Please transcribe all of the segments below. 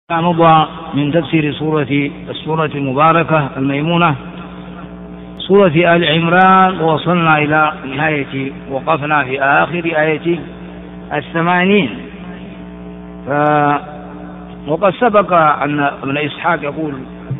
مضى من تفسير السورة المباركة الميمونة سورة آل عمران، ووصلنا إلى نهاية وقفنا في آخر آية 80. وقد سبق أن ابن إسحاق يقول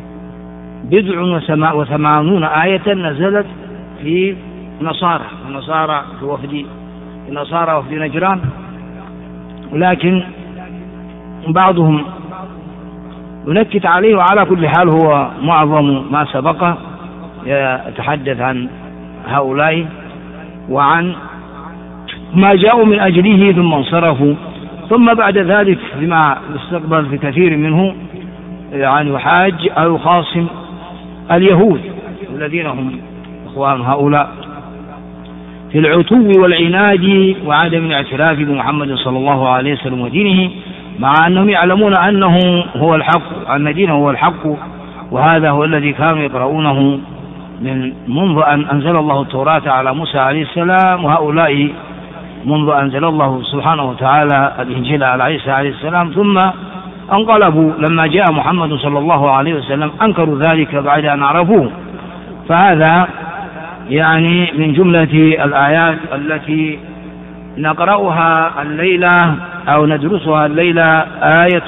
87 آية نزلت في النصارى في وفد نجران، ولكن بعضهم ينكت عليه، وعلى كل حال هو معظم ما سبق يتحدث عن هؤلاء وعن ما جاءوا من أجله ثم انصرفوا، ثم بعد ذلك بما يستقبل في كثير منه يعني يحاج أو يخاصم اليهود الذين هم إخوان هؤلاء في العتو والعناد وعدم الاعتراف بمحمد صلى الله عليه وسلم ودينه، مع أنهم يعلمون أنه هو الحق، أن دينه هو الحق، وهذا هو الذي كانوا يقرؤونه منذ أن أنزل الله التوراة على موسى عليه السلام، وهؤلاء منذ أنزل الله سبحانه وتعالى الإنجيل على عيسى عليه السلام، ثم انقلبوا لما جاء محمد صلى الله عليه وسلم أنكروا ذلك بعد أن عرفوه. فهذا يعني من جملة الآيات التي نقرأها الليلة أو ندرسها الليلة آية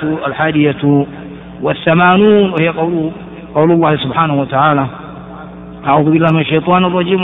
81، وهي قول الله سبحانه وتعالى: أعوذ بالله من الشيطان الرجيم.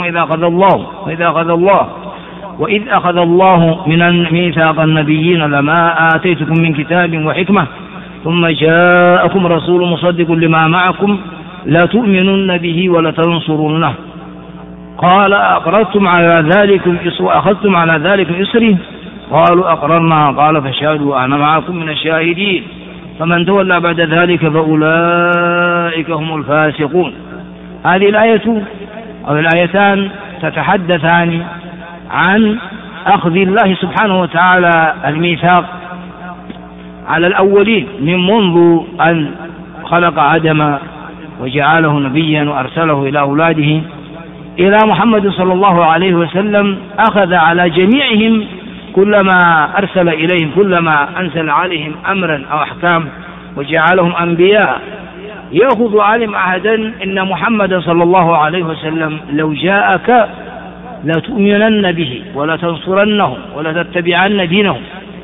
وإذ أخذ الله من ميثاق النبيين لما آتيتكم من كتاب وحكمة ثم جاءكم رسول مصدق لما معكم لتؤمنن به ولتنصرنه قال أقررتم على ذلك وأخذتم على ذلك إصري قالوا أقررنا قال فاشهدوا أنا معكم من الشاهدين فمن تولى بعد ذلك فأولئك هم الفاسقون. هذه الآية أو الآيتان تتحدثان عن أخذ الله سبحانه وتعالى الميثاق على الأولين من منذ أن خلق آدم وجعله نبيا وأرسله إلى أولاده إلى محمد صلى الله عليه وسلم. أخذ على جميعهم كلما أرسل إليهم، كلما أنزل عليهم أمرا أو أحكام وجعلهم أنبياء، يأخذ عليهم عهدا إن محمد صلى الله عليه وسلم لو جاءك لتؤمنن به ولتنصرنه ولتتبعن دينه.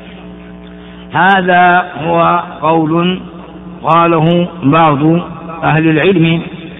هذا هو قول قاله بعض أهل العلم،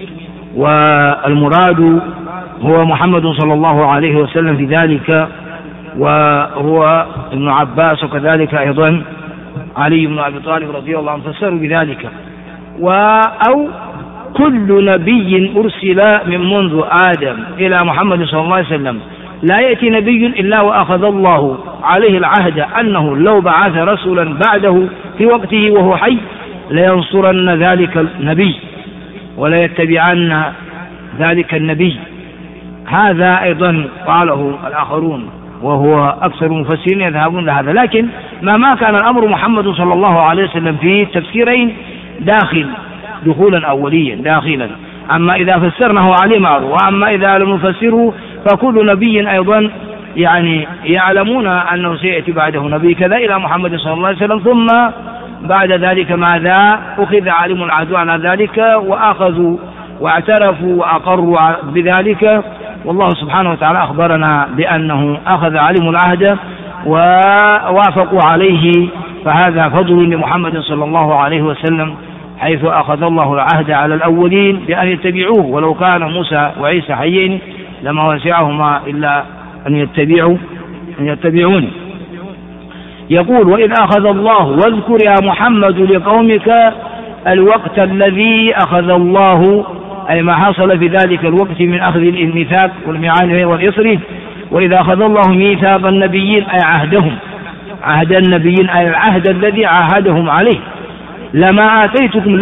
والمراد هو محمد صلى الله عليه وسلم في ذلك، وهو ابن عباس، وكذلك أيضا علي بن أبي طالب رضي الله عنه فسروا بذلك. أو كل نبي أرسل من منذ آدم إلى محمد صلى الله عليه وسلم لا يأتي نبي إلا وأخذ الله عليه العهد أنه لو بعث رسولا بعده في وقته وهو حي لينصرن ذلك النبي ولا يتبعن ذلك النبي. هذا أيضا قاله الآخرون، وهو أكثر المفسرين يذهبون لهذا، لكن ما كان الأمر محمد صلى الله عليه وسلم في تفسيرين دخولا أوليا داخلا، أما إذا فسرناه عليه معروف، وأما إذا لم نفسره فكل نبي أيضا يعني يعلمون أنه سيأتي بعده نبي كذا إلى محمد صلى الله عليه وسلم، ثم بعد ذلك ماذا؟ أخذ علم العدو على ذلك وأخذوا واعترفوا وأقروا بذلك، والله سبحانه وتعالى أخبرنا بأنه أخذ علم العهد ووافقوا عليه. فهذا فضل لمحمد صلى الله عليه وسلم، حيث أخذ الله العهد على الأولين بأن يتبعوه، ولو كان موسى وعيسى حيين لما وسعهما إلا أن يتبعون. يقول: وإذ أخذ الله واذكر يا محمد لقومك الوقت الذي أخذ الله، أي ما حصل في ذلك الوقت من أخذ الميثاق والميعاد والإصر. وإذا أخذ الله ميثاق النبيين أي عهدهم، عهد النبيين أي العهد الذي عاهدهم عليه. لما آتيتكم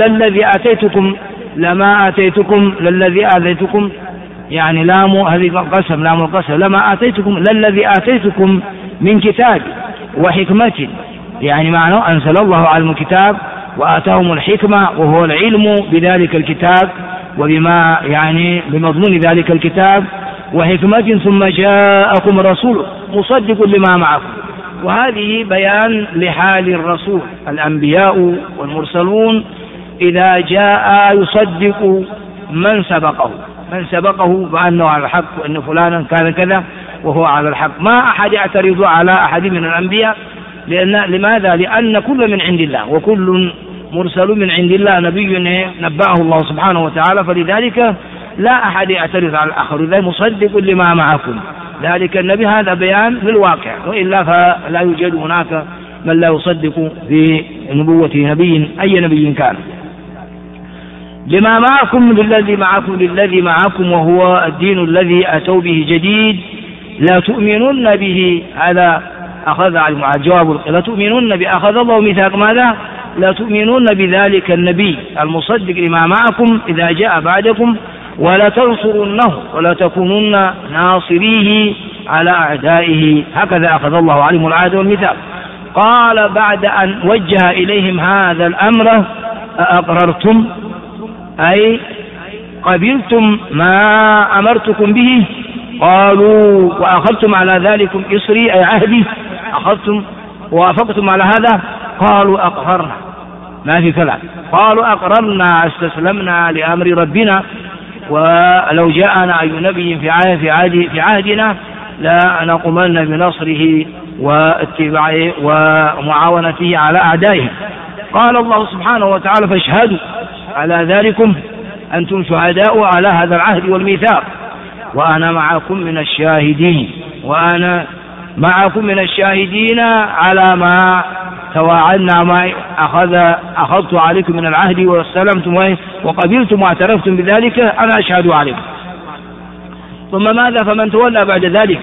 للذي آتيتكم يعني لام هذه القسم، لام القسم. لما آتيتكم للذي آتيتكم من كتاب وحكمة، يعني معناه أنزل الله على الكتاب وآتاهم الحكمة وهو العلم بذلك الكتاب وبما يعني بمضمون ذلك الكتاب وحكمة، ثم جاءكم رسول مصدق لما معكم. وهذه بيان لحال الرسول. الأنبياء والمرسلون إذا جاء يصدق من سبقه بأنه على الحق وأن فلانا كان كذا وهو على الحق. ما أحد يعترض على أحد من الأنبياء. لماذا؟ لأن كل من عند الله، وكل مرسل من عند الله، نبي نبأه الله سبحانه وتعالى، فلذلك لا أحد يعترض على الآخر، إذا مصدق لما معكم. ذلك النبي هذا بيان للواقع، وإلا فلا يوجد هناك من لا يصدق في نبوة نبي أي نبي كان. لما معكم للذي معكم وهو الدين الذي أتوا به جديد لا تؤمنون به. هذا أخذ على الجواب، لا تؤمنون به، أخذ الله ميثاق ماذا؟ لا تؤمنون بذلك النبي المصدق لما معكم إذا جاء بعدكم، ولا تنصرونه ولا تكونون ناصريه على أعدائه. هكذا أخذ الله عليهم العهد والميثاق. قال بعد أن وجه إليهم هذا الأمر: أأقررتم، أي قبلتم ما أمرتكم به؟ قالوا: وأخذتم على ذلكم إصري، أي عهدي، أخذتم ووافقتم على هذا؟ قالوا: أقررنا، ما في كلام. قالوا: أقررنا، استسلمنا لأمر ربنا، ولو جاءنا أي نبي في عهدنا لنقومن بنصره واتباعه ومعاونته على أعدائه. قال الله سبحانه وتعالى: فاشهدوا على ذلكم، أنتم شهداء على هذا العهد والميثاق، وأنا معكم من الشاهدين على ما تواعدنا، ما أخذت عليكم من العهد واستلمتم وقبلتم واعترفتم بذلك، أنا أشهد عليكم. ثم ماذا؟ فمن تولى بعد ذلك.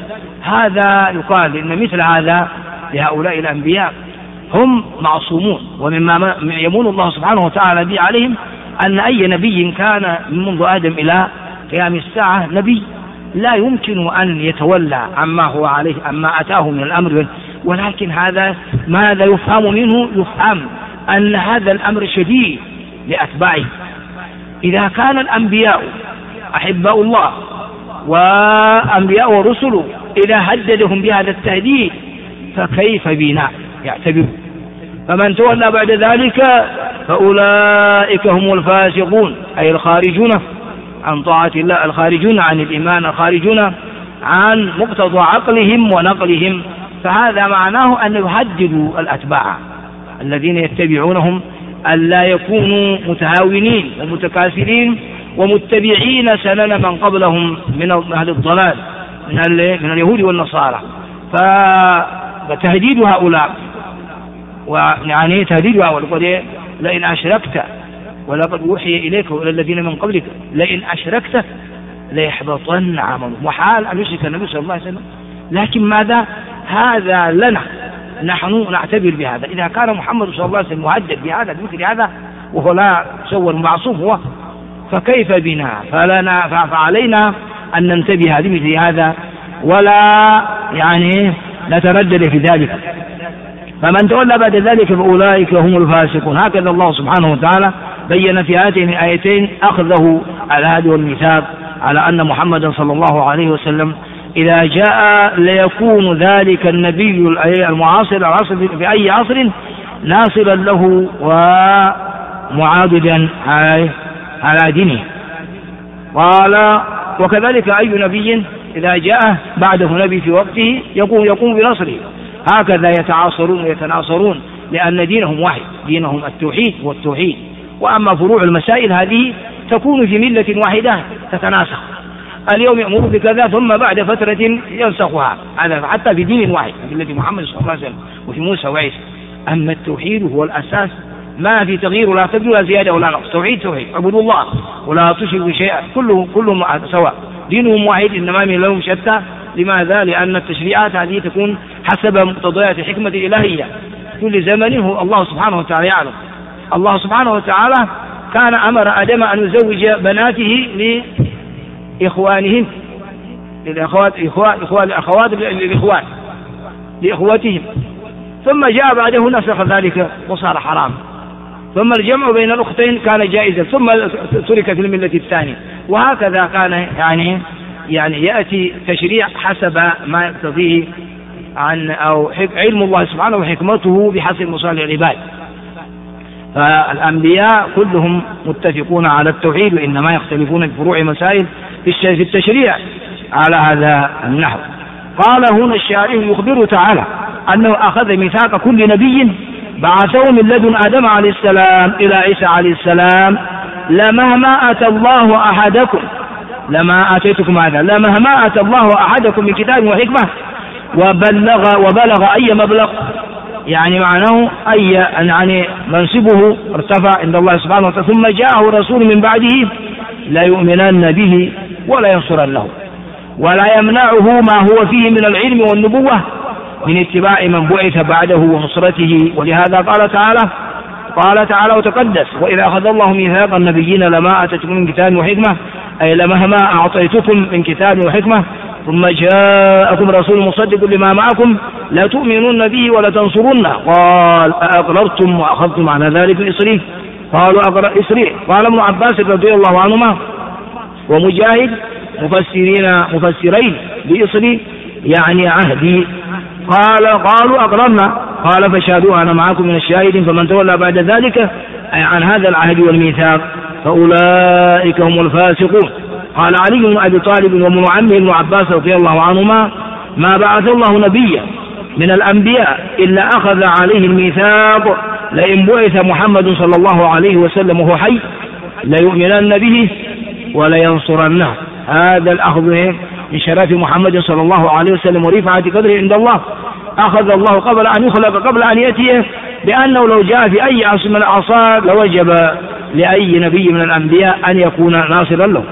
هذا يقال إن مثل هذا لهؤلاء الأنبياء هم معصومون، ومما يمون الله سبحانه وتعالى به عليهم أن أي نبي كان منذ آدم إلى قيام الساعة نبي لا يمكن أن يتولى عما هو عليه، عما أتاه من الأمر. ولكن هذا ماذا يفهم منه؟ يفهم أن هذا الأمر شديد لأتباعه. إذا كان الأنبياء أحباء الله وأنبياء ورسله إذا هددهم بهذا التهديد، فكيف بنا يعتبر؟ فمن تولى بعد ذلك فأولئك هم الفاسقون، أي الخارجون عن طاعة الله، الخارجون عن الإيمان، الخارجون عن مقتضى عقلهم ونقلهم. فهذا معناه أن يهددوا الأتباع الذين يتبعونهم ألا يكونوا متهاونين ومتكاسلين ومتبعين سنن من قبلهم من أهل الضلال من اليهود والنصارى. فتهديد هؤلاء، ويعني تهديد هؤلاء: لئن أشركت، ولقد أوحي إليك وإلى الذين من قبلك لئن أشركت ليحبطن عمله. محال أن يشرك النبي صلى الله عليه وسلم، لكن ماذا؟ هذا لنا نحن نعتبر بهذا. إذا كان محمد صلى الله عليه وسلم مهدد بهذا بمثل هذا وهو لا سوى معصوم هو، فكيف بنا؟ فعلينا أن ننتبه لمثل هذا ولا نتردد في ذلك. فمن تولى بعد ذلك فأولئك هم الفاسقون. هكذا الله سبحانه وتعالى بين في هاتين الآيتين أخذه على هذا والميثاق على أن محمدا صلى الله عليه وسلم إذا جاء ليكون ذلك النبي المعاصر في أي عصر ناصرا له ومعاضدا على دينه. قال: وكذلك أي نبي إذا جاء بعده نبي في وقته يقوم بنصره. هكذا يتعاصرون ويتناصرون، لأن دينهم واحد، دينهم التوحيد والتوحيد. وأما فروع المسائل هذه تكون في ملة واحدة تتناسخ، اليوم يأمر بكذا ثم بعد فترة ينسخها، هذا حتى في دين واحد، في ملة محمد صلى الله عليه وسلم وفي موسى وعيسى. أما التوحيد هو الأساس، ما في تغيير ولا تبديل ولا زيادة ولا نقص. توحيد اعبدوا الله ولا تشركوا شيئا، كلهم سواء، دينهم واحد إنما من لهم شتى. لماذا؟ لأن التشريعات هذه تكون حسب مقتضيات الحكمة الإلهية، كل زمن هو الله سبحانه وتعالى يعلم. الله سبحانه وتعالى كان أمر آدم أن يزوج بناته لإخوانهم، لإخواتهم، ثم جاء بعده نسخ ذلك وصار حرام. ثم الجمع بين الأختين كان جائزا، ثم ترك في الملة الثانية. وهكذا كان يعني يأتي تشريع حسب ما يقتضيه أو علم الله سبحانه وحكمته بحسب مصالح العباد. فالأنبياء كلهم متفقون على التوحيد، وإنما يختلفون في فروع مسائل في التشريع على هذا النحو. قال هنا الشارع يخبر تعالى أنه أخذ ميثاق كل نبي بعثه من لدن آدم عليه السلام إلى عيسى عليه السلام لمهما أتى الله أحدكم، لما آتيتكم هذا، لمهما أتى الله أحدكم من كتاب وحكمة وبلغ أي مبلغ، يعني معناه أي يعني منصبه ارتفع عند الله سبحانه وتعالى، ثم جاءه رسول من بعده لا يؤمنن به ولا ينصرنه ولا يمنعه ما هو فيه من العلم والنبوة من اتباع من بعث بعده ونصرته. ولهذا قال تعالى وتقدس: وإذا أخذ الله ميثاق النبيين لما آتيتكم من كتاب وحكمة، أي لمهما أعطيتكم من كتاب وحكمة ثم جاءكم رسول مصدق لما معكم لا تؤمنون به ولا تنصرونه. قال: أأقررتم وأخذتم على ذلك إصري؟ قالوا أقرر إصري. قال ابن عباس رضي الله عنهما ومجاهد مفسرين بإصري يعني عهدي. قالوا أقررنا. قال: فشهدوا أنا معكم من الشاهدين، فمن تولى بعد ذلك أي عن هذا العهد والميثاق فأولئك هم الفاسقون. قال علي بن أبي طالب وابن عمه ابن عباس رضي الله عنهما: ما بعث الله نبيا من الأنبياء إلا أخذ عليه الميثاق لئن بعث محمد صلى الله عليه وسلم وهو حي ليؤمنن به ولينصرنه. هذا الأخذ من شرف محمد صلى الله عليه وسلم ورفعة قدره عند الله أخذ الله قبل أن يخلق قبل أن يأتيه، بأنه لو جاء في أي عصر من الأعصار لوجب لأي نبي من الأنبياء أن يكون ناصرا له.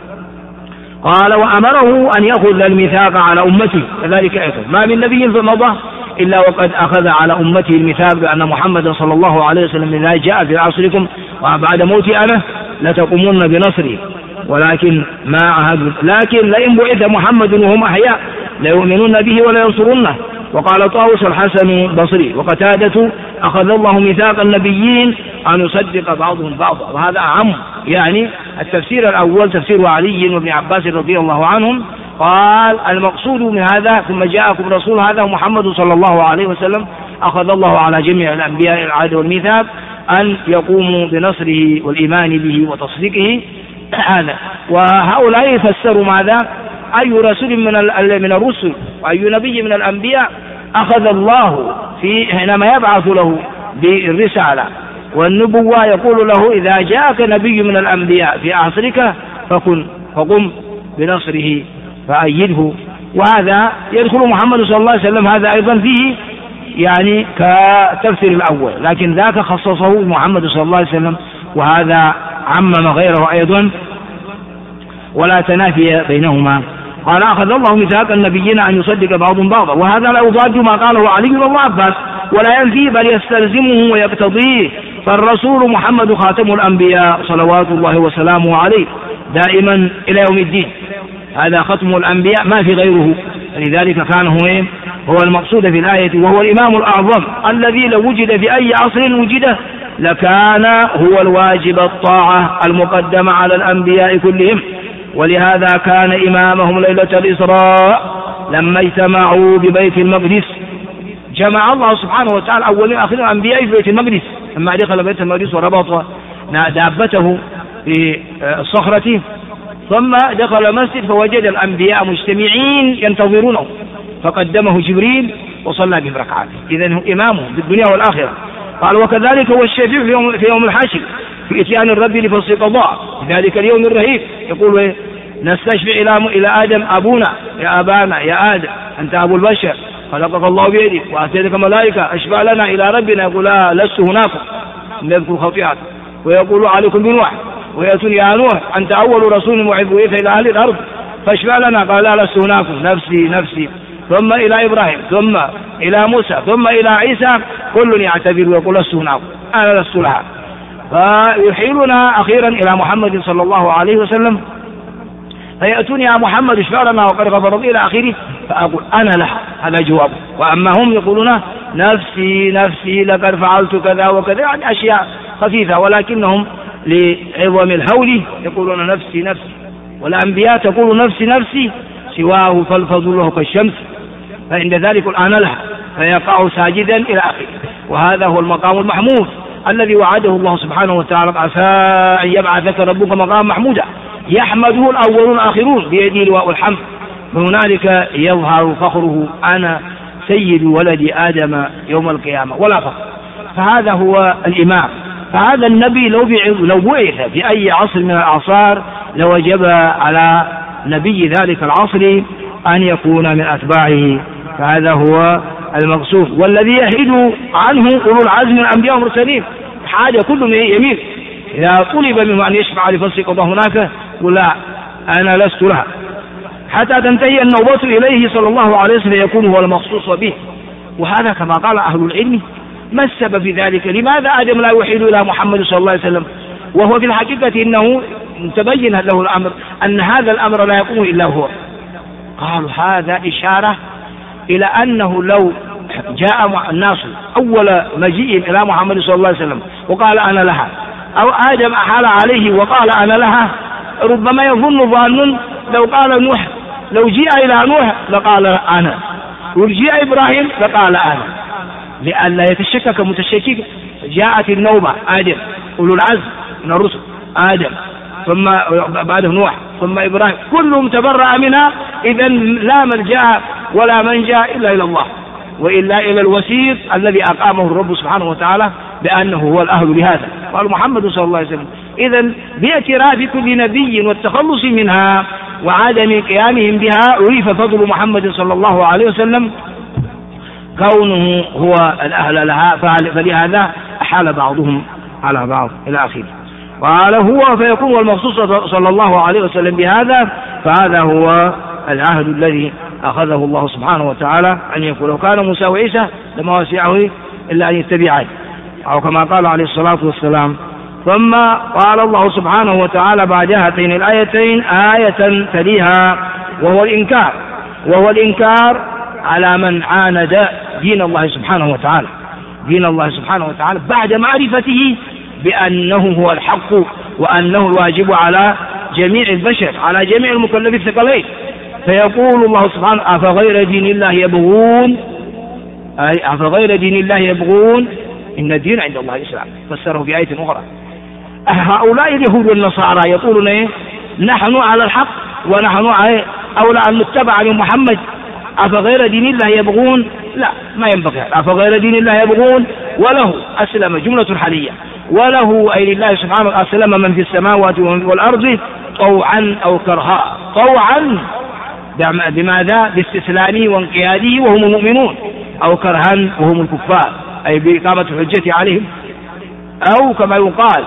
قال: وأمره أن يأخذ الميثاق على أمته كذلك أيضا، ما من نبي مضى إلا وقد أخذ على أمته الميثاق بأن محمد صلى الله عليه وسلم إذا جاء في عصركم وبعد موتي أنا لتقومون بنصري، ولكن ما عهد، لكن لئن بعث محمد وهم أحياء ليؤمنون به ولا ينصرونه. وقال طاووس الحسن البصري وقتادة: أخذ الله ميثاق النبيين أن يصدق بعضهم بعضا. وهذا أعم، يعني التفسير الأول تفسير علي وابن عباس رضي الله عنهم، قال: المقصود من هذا ثم جاءكم رسول هذا محمد صلى الله عليه وسلم أخذ الله على جميع الأنبياء العهد والميثاق أن يقوموا بنصره والإيمان به وتصديقه. هذا وهؤلاء يفسروا ماذا؟ أي رسول من الرسل وأي نبي من الأنبياء أخذ الله حينما يبعث له بالرسالة والنبوة يقول له: إذا جاءك نبي من الأنبياء في عصرك فقم بنصره فأيده. وهذا يدخل محمد صلى الله عليه وسلم، هذا أيضا فيه يعني كتفسير الأول، لكن ذاك خصصه محمد صلى الله عليه وسلم، وهذا عمم غيره أيضا ولا تنافي بينهما. قال: أخذ الله ميثاق النبيين أن يصدق بعضهم بعضا، وهذا لا يضاد ما قاله علي وابن عباس ولا ينفي بل يستلزمه ويقتضيه، فالرسول محمد خاتم الأنبياء صلوات الله وسلامه عليه دائما إلى يوم الدين، هذا ختم الأنبياء ما في غيره. لذلك كان هو المقصود في الآية، وهو الإمام الأعظم الذي لو وجد في أي عصر وجده لكان هو الواجب الطاعة المقدمة على الأنبياء كلهم. ولهذا كان إمامهم ليلة الإسراء لما اجتمعوا ببيت المقدس، جمع الله سبحانه وتعالى أولين آخرين الأنبياء في بيت المقدس، لما دخل بيت المقدس وربط دابته في الصخرة ثم دخل المسجد فوجد الأنبياء مجتمعين ينتظرونه، فقدمه جبريل وصلى بهم ركعات. إذن هو إمامهم في الدنيا والآخرة. قال: وكذلك هو الشفيع في يوم الحشر في إتيان الرب لفصل قضاء في ذلك اليوم الرهيب. يقول: نستشفع إلى آدم أبونا يا أبانا يا آدم أنت أبو البشر خلقك الله بيدك وأتيتك ملائكة أشفع لنا إلى ربنا. يقول: لا لست هناكم نذكر خطيئات. ويقول: عليكم بنوح ويأتون يا نوح أنت أول رسول بعث إلى أهل الأرض فاشفع لنا. قال: لا لست هناكم نفسي نفسي. ثم إلى إبراهيم ثم إلى موسى ثم إلى عيسى كل يعتبر ويقول: لست هناكم أنا لست لها. فيحيلنا أخيرا إلى محمد صلى الله عليه وسلم فيأتون يا محمد اشفع لنا وقد غفرت إلى آخره، فأقول: أنا لها، هذا جواب. وأما هم يقولون: نفسي نفسي لقد فعلت كذا وكذا، يعني أشياء خفيفة، ولكنهم لعظم الهول يقولون: نفسي نفسي. والأنبياء تقول: نفسي نفسي، سواه فالفضل له كالشمس فعند ذلك الآن لها فيقع ساجدا إلى آخره. وهذا هو المقام المحمود الذي وعده الله سبحانه وتعالى: عسى أن يبعثك ربك مقاما محمودا يحمده الأولون الآخرون بيده لواء الحمد. فهنالك يظهر فخره: أنا سيد ولد آدم يوم القيامة ولا فخر. فهذا هو الإمام. فهذا النبي لو بعث في أي عصر من الأعصار لوجب على نبي ذلك العصر أن يكون من أتباعه. فهذا هو المقصود، والذي يحيد عنه أولو العزم من الأنبياء والمرسلين. حاجة كل يميل إذا طلب منه أن يشفع لفصل قضاء هناك قل لا، أنا لست لها، حتى تنتهي النوبة إليه صلى الله عليه وسلم يكون هو المخصوص به. وهذا كما قال أهل العلم ما السبب في ذلك؟ لماذا آدم لا يوحد إلى محمد صلى الله عليه وسلم وهو في الحقيقة إنه تبين له الأمر أن هذا الأمر لا يقوم إلا هو؟ قالوا هذا إشارة إلى أنه لو جاء الناس أول مجيء إلى محمد صلى الله عليه وسلم وقال أنا لها، أو آدم أحال عليه وقال أنا لها، ربما يظن ظان لو قال نوح، لو جاء إلى نوح لقال أنا، وجاء إبراهيم لقال أنا، لئلا يتشكك متشكك. جاءت النوبة آدم أولو العزم من الرسل، آدم ثم بعده نوح ثم إبراهيم، كلهم تبرأ منها. إذن لا ملجأ ولا منجا إلا إلى الله، وإلا إلى الوسيط الذي أقامه الرب سبحانه وتعالى بأنه هو الأهل لهذا، قال محمد صلى الله عليه وسلم. إذن باعتراف كل نبي والتخلص منها وعدم قيامهم بها عرف فضل محمد صلى الله عليه وسلم كونه هو الأهل لها، فلهذا أحال بعضهم على بعض إلى آخره. قال هو فيكون المخصوص صلى الله عليه وسلم بهذا، فهذا هو العهد الذي أخذه الله سبحانه وتعالى أن يقول لو كان موسى وعيسى لما وسعه إلا أن يتبعان، أو كما قال عليه الصلاة والسلام. ثم قال الله سبحانه وتعالى بعد هاتين الآيتين آية تليها وهو الإنكار على من عاند دين الله سبحانه وتعالى، دين الله سبحانه وتعالى بعد معرفته بأنه هو الحق وأنه الواجب على جميع البشر، على جميع المكلفين الثقلين. فيقول الله سبحانه أفغير دين الله يبغون، أي أفغير دين الله يبغون إن الدين عند الله الإسلام. فسره في آية أخرى. هؤلاء اليهود والنصارى يقولون إيه؟ نحن على الحق ونحن أولى أن نتبع لمحمد، أفغير دين الله يبغون؟ لا، ما ينبغي. أفغير دين الله يبغون وله أسلم جملة حالية، وله أي لله سبحانه أسلم من في السماوات والأرض طوعا أو كرها. طوعا بماذا؟ باستسلامه وانقياده وهم المؤمنون، أو كرها وهم الكفار أي بإقامة الحجة عليهم. أو كما يقال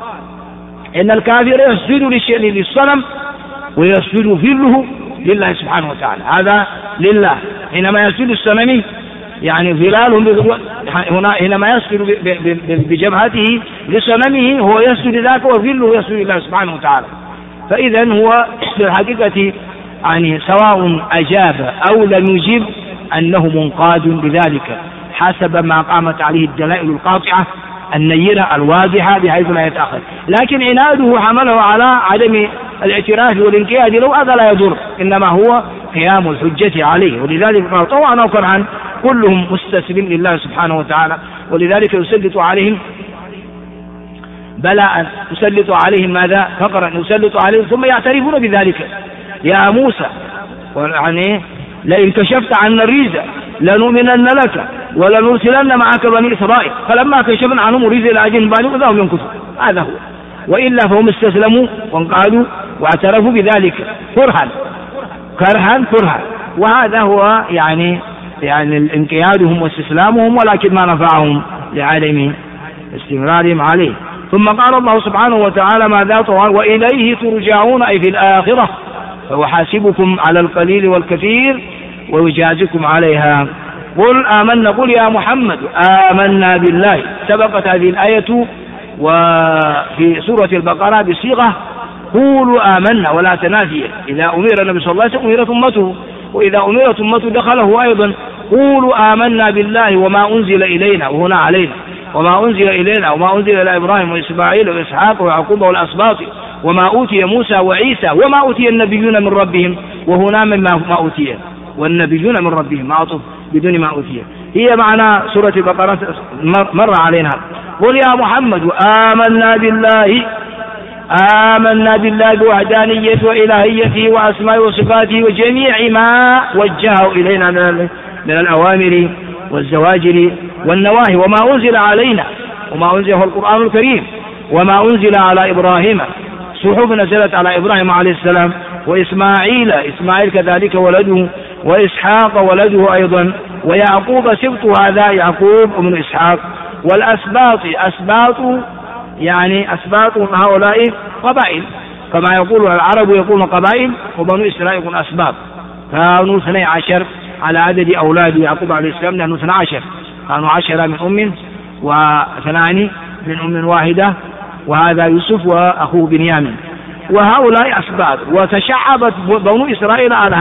إن الكافر يسجد للصنم ويسجد فله لله سبحانه وتعالى، هذا لله. حينما يسجد الصنم يعني ظلالهم هنا، حينما يسجد بجبهته لصنمه هو يسجد ذاك، وظله يسجد لله سبحانه وتعالى. فإذا هو في الحقيقة يعني سواء أجاب أو لم يجب أنه منقاد بذلك حسب ما قامت عليه الدلائل القاطعة النيرة الواضحة بحيث لا يتأخر. لكن عناده حمله على عدم الاعتراف والانقياد لو هذا لا يضر، إنما هو قيام الحجة عليه. ولذلك قال طوعا أو كرها كلهم مستسلم لله سبحانه وتعالى. ولذلك يسلط عليهم بلاء، يسلط عليهم ماذا؟ فقرا، يسلط عليهم ثم يعترفون بذلك. يا موسى يعني لئن كشفت عنا الرجز لنؤمنن لك ولنرسلن معك بني إسرائيل. فلما كشفنا عنهم الرجز إلى أجل بالغ إذا هم ينكثون. هذا هو. وإلا فهم استسلموا وانقادوا واعترفوا بذلك كرها. وهذا هو يعني انقيادهم واستسلامهم، ولكن ما نفعهم لعدم استمرارهم عليه. ثم قال الله سبحانه وتعالى ماذا؟ وإليه ترجعون أي في الآخرة، فهو حاسبكم على القليل والكثير ويجازكم عليها. قل آمنا، قل يا محمد آمنا بالله. سبقت هذه الآية وفي سورة البقرة بصيغة قولوا آمنا ولا تنافية. إذا أمر النبي صلى الله عليه وسلم أمرت أمته، وإذا أمرت أمته دخله أيضا. قولوا آمنا بالله وما أنزل إلينا، وهنا علينا، وما أنزل إلينا وما أنزل إلى إبراهيم وإسماعيل وإسحاق ويعقوب والأسباط وما أوتي موسى وعيسى وما أوتي النبيون من ربهم، وهنا مما ما أوتي. والنبيون من ربهم، معطوف بدون ما أوتي. هي معنى سورة البقرة مر علينا. قل يا محمد آمنا بالله بوحدانيته وإلهيته وأسمائه وصفاته وجميع ما وجهه إلينا من الأوامر والزواجر والنواهي، وما أنزل علينا وما أنزل هو القرآن الكريم، وما أنزل على إبراهيم، صحف نزلت على إبراهيم عليه السلام، وإسماعيل كذلك ولده، وإسحاق ولده أيضا، ويعقوب سبط، هذا يعقوب ومن إسحاق، والأسباط يعني أسباط هؤلاء قبائل، كما يقول العرب يقولون قبائل، وبنو إسرائيل يقولون أسباط. كانوا 12 على عدد أولاد يعقوب عليه السلام، لأنه 12 كانوا 10 من أم و2 من أم واحدة، وهذا يوسف وأخوه بنيامين، وهؤلاء أسباط. وتشعبت بنو إسرائيل على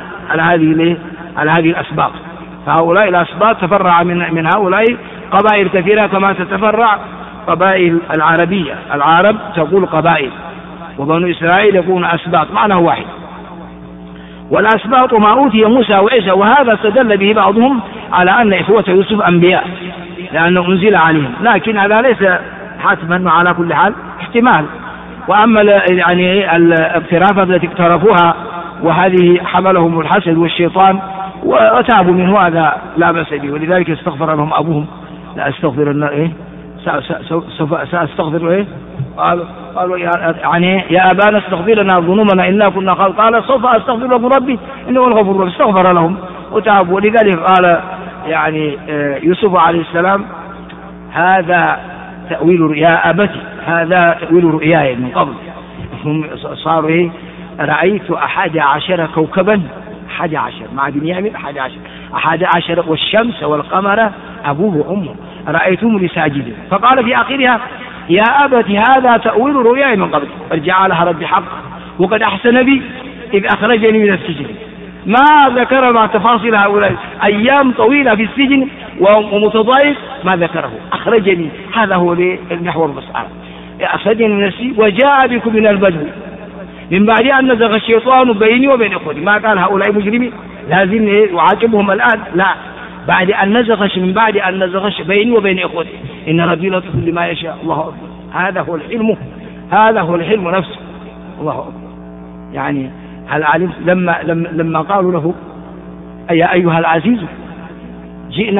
هذه الأسباط، فهؤلاء الأسباط تفرع من هؤلاء قبائل كثيرة، كما تتفرع قبائل العربية. العرب تقول قبائل، وبنو إسرائيل يكون أسباط، معناه واحد. والأسباط ما أوتي موسى وعيسى، وهذا استدل به بعضهم على أن إخوة يوسف أنبياء لأنه أنزل عليهم، لكن هذا ليس حتما، على كل حال احتمال. وأما يعني الاقترافة التي اقترفوها وهذه حملهم الحسد والشيطان وتابوا منه، هذا لا بأس به، ولذلك استغفر لهم أبوهم. لا أستغفر سأستغفر قالوا يعني يا أبانا استغفر لنا ذنوبنا إنا كنا قال سوف أستغفر لكم ربي إنه هو الغفور الرحيم، استغفر لهم وتابوا. ولذلك قال يعني يوسف عليه السلام هذا تأويل يا أبتي، هذا تأويل رؤياي من قبل. هم صاروا رأيت 11 كوكبا، 11 مع بنيامين 11 والشمس والقمر أبوه وأمه رأيتهم لساجدين. فقال في آخرها يا أبتي هذا تأويل رؤياي من قبل قد جعلها ربي حق وقد أحسن بي إذ أخرجني من السجن. ما ذكر مع تفاصيل هؤلاء أيام طويلة في السجن ومتضايق، ما ذكره أخرجني، هذا هو المحور المسألة. أخرجني من السجن وجاء بكم من البدو من بعد أن نزغ الشيطان بيني وبين إخوتي. ما قال هؤلاء مجرمين لازم يعاقبهم الآن، لا، بعد أن نزغ بيني وبين إخوتي إن ربي لطيف لما يشاء. الله أكبر، هذا هو الحلم نفسه. الله أكبر. يعني هل علمت لما قالوا له يا أيها العزيز جئنا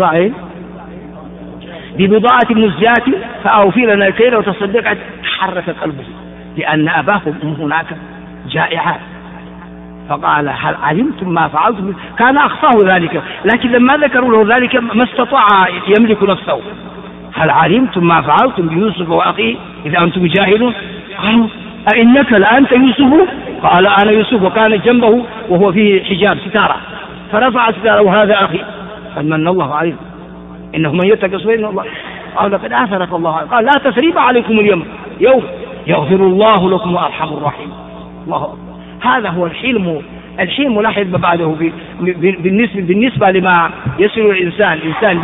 ببضاعة مزجاة فأوفي لنا الكيل وتصدق، حرك قلبه لأن أباهم هناك جائعات، فقال هل علمتم ما فعلتم؟ كان أخفاه ذلك، لكن لما ذكروا له ذلك ما استطاع يملك نفسه. هل علمتم ما فعلتم بيوسف وأخيه إذا أنتم جاهلون؟ قالوا أئنك لأنت يوسف؟ قال أنا يوسف، وكان جنبه وهو فيه حجاب ستارة، فرفع ستارة وهذا أخي قد من الله عليه إنه من يتق إن الله. قال لقد آثرك الله. قال لا تثريب عليكم اليوم يغفر الله لكم وأرحم الراحمين. الله أكبر. هذا هو الحلم لاحظ بعده بالنسبة لما يصل الإنسان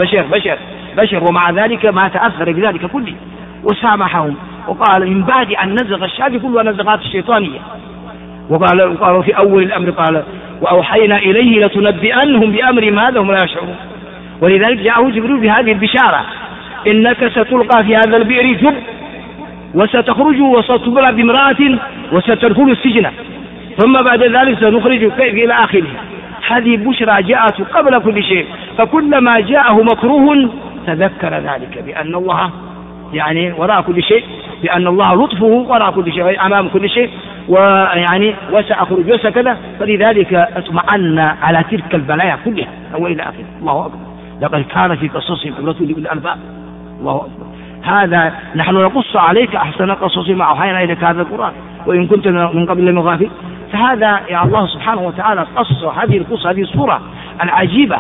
بشر ومع ذلك ما تأثر بذلك كله وسامحهم. وقال من بعد أن نزغ الشعب كلها نزغات الشيطانية. وقالوا في أول الأمر قال وأوحينا إليه لتنبئنهم بأمر ما هم لا يشعرون. ولذلك جاءه جبريل بهذه البشارة إنك ستلقى في هذا البئر جب وستخرج وستبلى بامرأة وستدخل السجن ثم بعد ذلك سنخرج كيف إلى آخره. هذه بشرى جاءت قبل كل شيء، فكلما جاءه مكروه تذكر ذلك بأن الله يعني وراء كل شيء، بأن الله لطفه وراء كل شيء أمام كل شيء، ويعني وسأخرج وسكذا. فلذلك اطمأن على تلك البلايا كلها وإلى آخره. الله أكبر. لقد كان في قصصهم عبرة لأولي الألباب. الله أكبر. هذا نحن نقص عليك أحسن قصص ما أوحينا إليك هذا القرآن وإن كنت من قبل لمن غافل. فهذا يا الله سبحانه وتعالى قص هذه القصة، هذه الصورة العجيبة،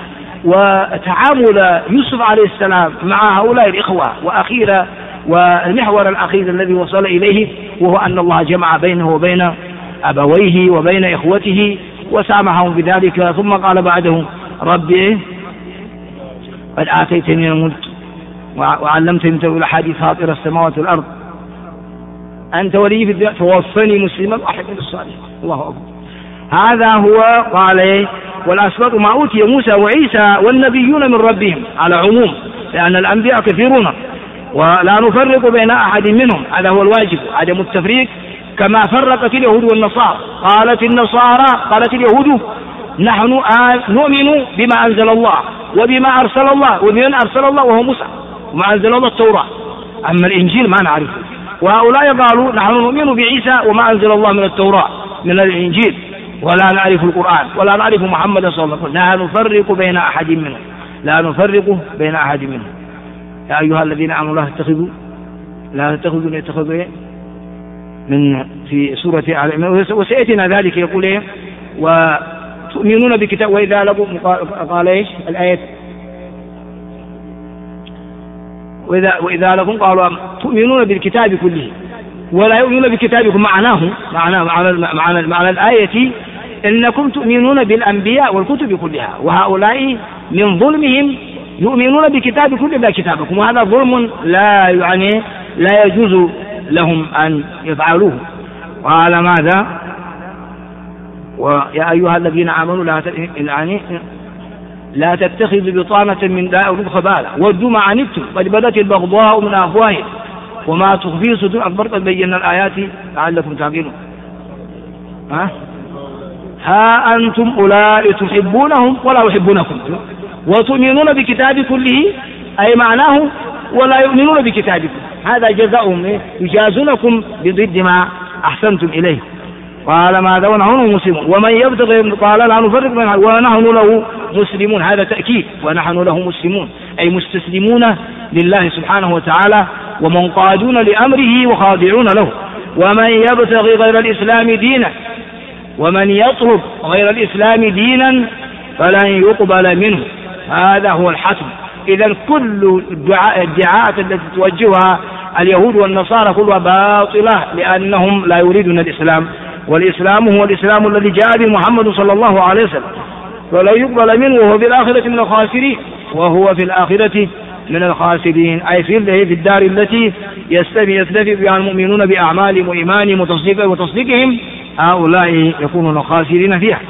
وتعامل يوسف عليه السلام مع هؤلاء الإخوة وأخيرا والمحور الأخير الذي وصل إليه وهو أن الله جمع بينه وبين أبويه وبين إخوته وسامحهم بذلك. ثم قال بعده ربي قد آتيتني من الملك وعلمتني من تأويل الأحاديث فاطر السماوات والأرض أنت ولي في الدنيا توفني مسلما وألحقني بالصالحين. الله أكبر. هذا هو قال والأسباط ما أوتي موسى وعيسى والنبيون من ربهم على عموم، لأن الأنبياء كثيرون ولا نفرق بين أحد منهم، هذا هو الواجب عدم التفريق، كما فرقت اليهود والنصارى. قالت اليهود نحن نؤمن بما أنزل الله وبما أرسل الله، وبمن أرسل الله وهو موسى، وما أنزل الله التوراة، أما الإنجيل ما نعرفه. وهؤلاء قالوا نحن نؤمن بعيسى وما أنزل الله من التوراة من الإنجيل، ولا نعرف القرآن ولا نعرف محمد صلى الله عليه وسلم، لا نفرق بين أحد منهم، لا نفرق بين أحد منهم. يا أيها الذين آمنوا لا تتخذوا من في سورة آل عمران، وسيأتينا ذلك. يقول إيه؟ وتؤمنون بكتاب، وإذا لقوا قال إيش الآية؟ وإذا لكم قالوا تؤمنون بالكتاب كله ولا يؤمنون بكتابكم. معنى الآية إنكم تؤمنون بالأنبياء والكتب كلها، وهؤلاء من ظلمهم يؤمنون بكتاب كل لا كتابكم، وهذا ظلم لا يجوز لهم أن يفعلوه. قال ماذا؟ ويا أيها الذين آمنوا لا تتخذوا بطانة من داء خبالة ودوا ما عنتم قد بدت البغضاء من أفواههم وما تخفي صدور أكبر قد بينا الآيات لعلكم تعقلون. ها أنتم أولئك تحبونهم ولا يحبونكم وتؤمنون بكتاب كله، أي معناه ولا يؤمنون بكتابكم، هذا جزاؤهم، يجازونكم بضد ما أحسنتم إليه. قال ماذا؟ ونحن مسلمون. ومن يبتغي قال لا نفرق بين ونحن له مسلمون، هذا تأكيد، ونحن له مسلمون أي مستسلمون لله سبحانه وتعالى ومنقادون لأمره وخاضعون له. ومن يبتغي غير الإسلام دينا، ومن يطلب غير الإسلام دينا فلن يقبل منه، هذا هو الحتم. إذا كل الدعاءات التي توجهها اليهود والنصارى كلها باطلة، لأنهم لا يريدون الإسلام، والإسلام هو الإسلام الذي جاء به محمد صلى الله عليه وسلم، فلا يقبل منه وهو في الآخرة من الخاسرين، وهو في الآخرة من الخاسرين، أي في الدار التي يستفي بها المؤمنون بأعمالهم وإيمانهم وتصديقهم، هؤلاء يكونون خاسرين فيها.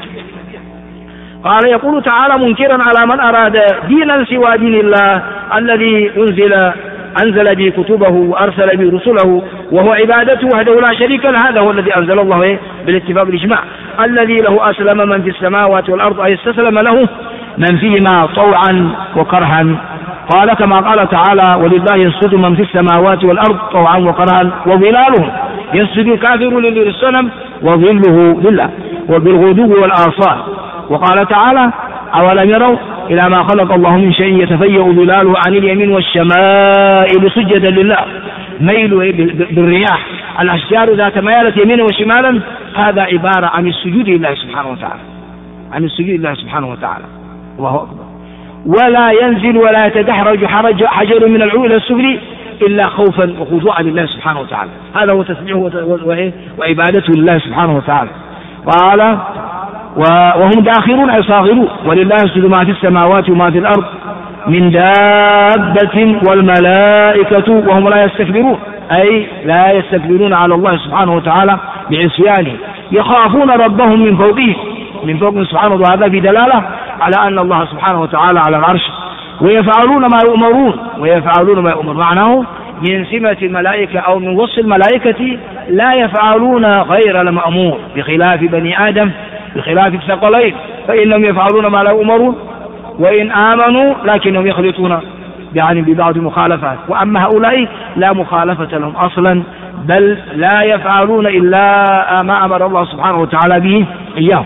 قال يقول تعالى منكرا على من أراد دينا سوى دين الله الذي أنزل به كتبه وأرسل به رسله، وهو عبادته وحده لا شريك له، هذا هو الذي أنزل الله بالاتفاق بالإجماع، الذي له أسلم من في السماوات والأرض، أي استسلم له من فيهما طوعا وكرها. قال كما قال تعالى ولله يسجد من في السماوات والأرض طوعا وكرها وظلالهم، يسجد الكافر للصنم وظله لله وبالغدو والآصال. وقال تعالى أولم يروا إلى ما خلق الله من شيء يتفيأ ظلاله عن اليمين والشمائل سجدا لله، ميل بالرياح، الأشجار ذات ميالة يمينا وشمالا، هذا عبارة عن السجود لله سبحانه وتعالى، عن السجود لله سبحانه وتعالى. الله أكبر. ولا ينزل ولا يتدحرج حجر من العلو إلى السفل إلا خوفا وخضوعا لله سبحانه وتعالى، هذا هو تسبيحه وعبادته لله سبحانه وتعالى. قال وهم داخلون أي صاغرون، ولله يسجد ما في السماوات وما في الأرض من دابة والملائكة وهم لا يستكبرون، أي لا يستكبرون على الله سبحانه وتعالى بعصيانه، يخافون ربهم من فوقهم سبحانه وتعالى، بدلالة على أن الله سبحانه وتعالى على العرش، ويفعلون ما يؤمرون، معناه من سمة الملائكة أو من وصف الملائكة لا يفعلون غير المأمور، بخلاف بني آدم، بخلاف الثقلين فإنهم يفعلون ما لا يؤمرون، وإن آمنوا لكنهم يخلطون ببعض المخالفات. وأما هؤلاء لا مخالفة لهم أصلا، بل لا يفعلون إلا ما أمر الله سبحانه وتعالى به إياه.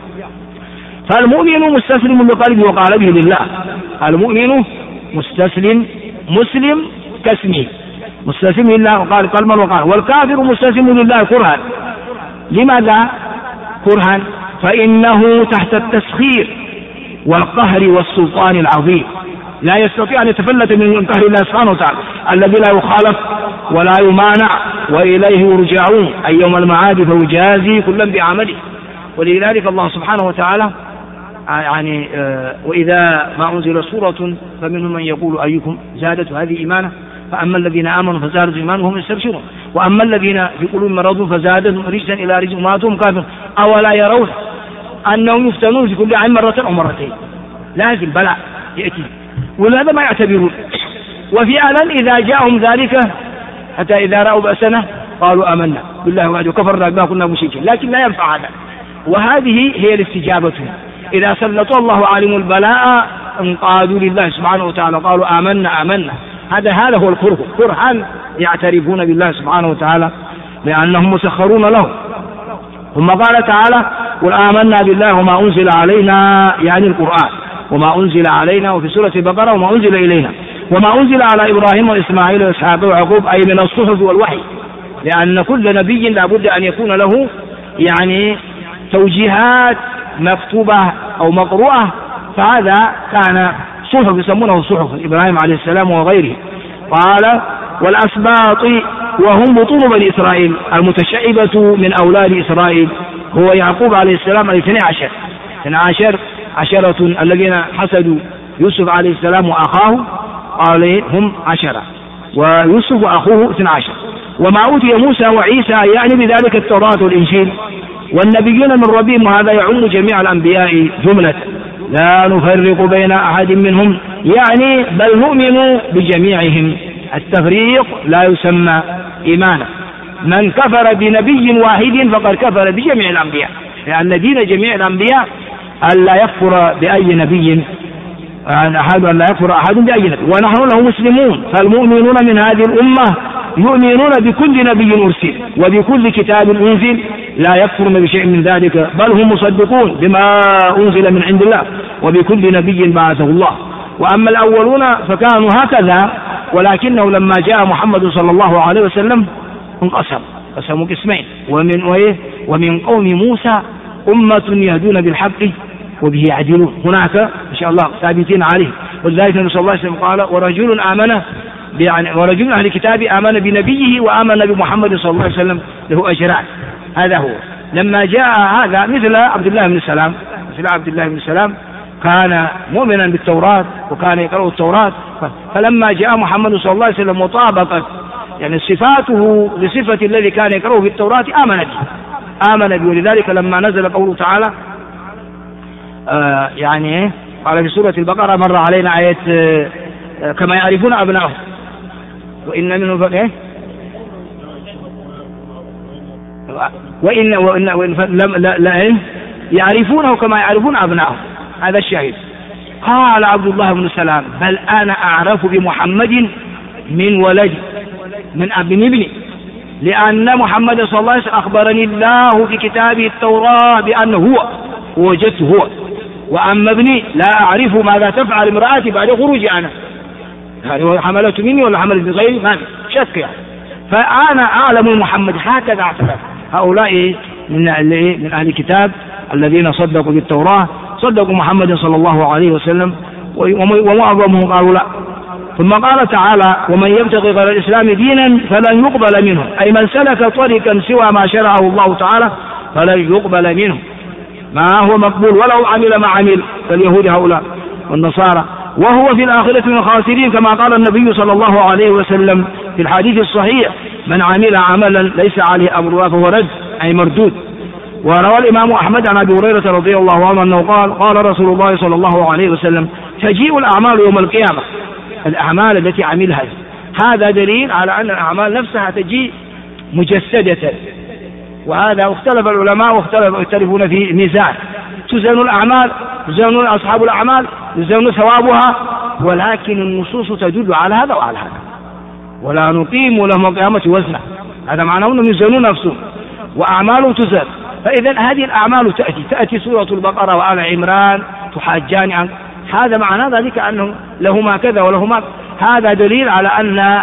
فالمؤمن مستسلم بقلبه وقالبه لله، المؤمن مستسلم مسلم كاسمه، مستسلم لله وقال قلبا وقال. والكافر مستسلم لله كرها. لماذا كرها؟ فإنه تحت التسخير والقهر والسلطان العظيم، لا يستطيع أن يتفلت من قهر الله سبحانه وتعالى الذي لا يخالف ولا يمانع، وإليه يرجعون، أي يوم المعاد فيجازي كلا بعمله. ولذلك الله سبحانه وتعالى وإذا ما أنزل سورة فمنهم من يقول أيكم زادت هذه إيمانا، فأما الذين آمنوا فزادت إيمانهم وهم يستبشرون، وأما الذين في قلوبهم مرض فزادتهم رجسا إلى رجس وماتوا هم كافرون. أولا يرون أنهم يفتنون في كل عام مرة أو مرتين، لازم بلاء يأتي، ولهذا ما يعتبرون. وفعلا إذا جاءهم ذلك حتى إذا رأوا بأسنا قالوا آمنا بالله وحده وكفرنا بما كنا مشركين، لكن لا ينفع هذا. وهذه هي الاستجابة، إذا سلط الله عليهم البلاء انقادوا لله سبحانه وتعالى قالوا آمنا. هذا هو الكره، كرها يعترفون بالله سبحانه وتعالى لأنهم مسخرون له. ثم قال تعالى قل آمنا بالله وما أنزل علينا، يعني القرآن، وما أنزل علينا، وفي سورة البقرة وما أنزل إلينا، وما أنزل على إبراهيم وإسماعيل وإسحاق ويعقوب، أي من الصحف والوحي، لأن كل نبي لابد أن يكون له يعني توجيهات مكتوبة أو مقروءة، فهذا كان صحف يسمونه صحف إبراهيم عليه السلام وغيره. قال والأسباط وهم بطون بني إسرائيل، المتشعبة من أولاد إسرائيل هو يعقوب عليه السلام 12 عشرة الذين حسدوا يوسف عليه السلام وأخاه، قال هم 10 ويوسف وأخوه 12. وما أوتي موسى وعيسى يعني بذلك التوراة والإنجيل والنبيون من ربهم، وهذا يعم جميع الأنبياء جملة لا نفرق بين أحد منهم، يعني بل نؤمن بجميعهم. التفريق لا يسمى إيمانا. من كفر بنبي واحد فقد كفر بجميع الأنبياء، لأن دين جميع الأنبياء أن لا يكفر بأي نبي، أن لا يكفر أحد بأي نبي، ونحن له مسلمون. فالمؤمنون من هذه الأمة يؤمنون بكل نبي أرسل وبكل كتاب أنزل، لا يكفرون بشيء من ذلك، بل هم مصدقون بما أنزل من عند الله وبكل نبي بعثه الله. وأما الأولون فكانوا هكذا، ولكنه لما جاء محمد صلى الله عليه وسلم انقسموا قسمين، ومن قوم موسى أمة يهدون بالحق وبه يعدلون، هناك إن شاء الله ثابتين عليه. ولذلك النبي صلى الله عليه وسلم قال ورجل آمن، يعني ورجل أهل الكتاب آمن بنبيه وآمن بمحمد صلى الله عليه وسلم له أجران. هذا هو لما جاء هذا مثل عبد الله بن سلام كان مؤمنا بالتوراة وكان يقرأ التوراة، فلما جاء محمد صلى الله عليه وسلم وطابقت يعني صفاته لصفة الذي كان يقرأه في التوراة آمن به. ولذلك لما نزل قوله تعالى يعني قال في سورة البقرة مر علينا آية كما يعرفون أبنائهم وإن منهم وإن يعرفونه كما يعرفون أبنائهم، هذا الشاهد. قال عبد الله بن سلام بل أنا أعرف بمحمد من ولدي من ابني، لأن محمد صلى الله عليه وسلم أخبرني الله في كتابه التوراة بأنه هو ووجدته هو، وأما ابني لا أعرف ماذا تفعل امرأتي بعد خروجي أنا، يعني حملت مني ولا حملت بغيري، ما شك يعني. فأنا أعلم محمد. هكذا اعترف هؤلاء من أهل الكتاب الذين صدقوا بالتوراة، صدقوا محمد صلى الله عليه وسلم، ومعظمهم قالوا لا. ثم قال تعالى ومن يبتغي غير الإسلام دينا فلن يقبل منه، أي من سلك طريقا سوى ما شرعه الله تعالى فلن يقبل منه ما هو مقبول ولو عمل ما عمل، فاليهود هؤلاء والنصارى، وهو في الآخرة من الخاسرين، كما قال النبي صلى الله عليه وسلم في الحديث الصحيح من عمل عملا ليس عليه أمرنا فهو رد، أي مردود. وروى الإمام أحمد عن أبي هريرة رضي الله عنه أنه قال رسول الله صلى الله عليه وسلم تجيء الأعمال يوم القيامة، الأعمال التي عملها. هذا دليل على أن الأعمال نفسها تجيء مجسدة، وهذا اختلف العلماء واختلفون في ميزان، تزن الأعمال، يزن أصحاب الأعمال، يزن ثوابها، ولكن النصوص تدل على هذا وعلى هذا، ولا نقيم لهم القيامة وزنا، هذا معناه أنهم يزنون نفسهم وأعمال تزن. فإذا هذه الأعمال تأتي سورة البقرة وآل عمران تحاجان عن هذا، معنى ذلك أنه لهما كذا ولهما، هذا دليل على أن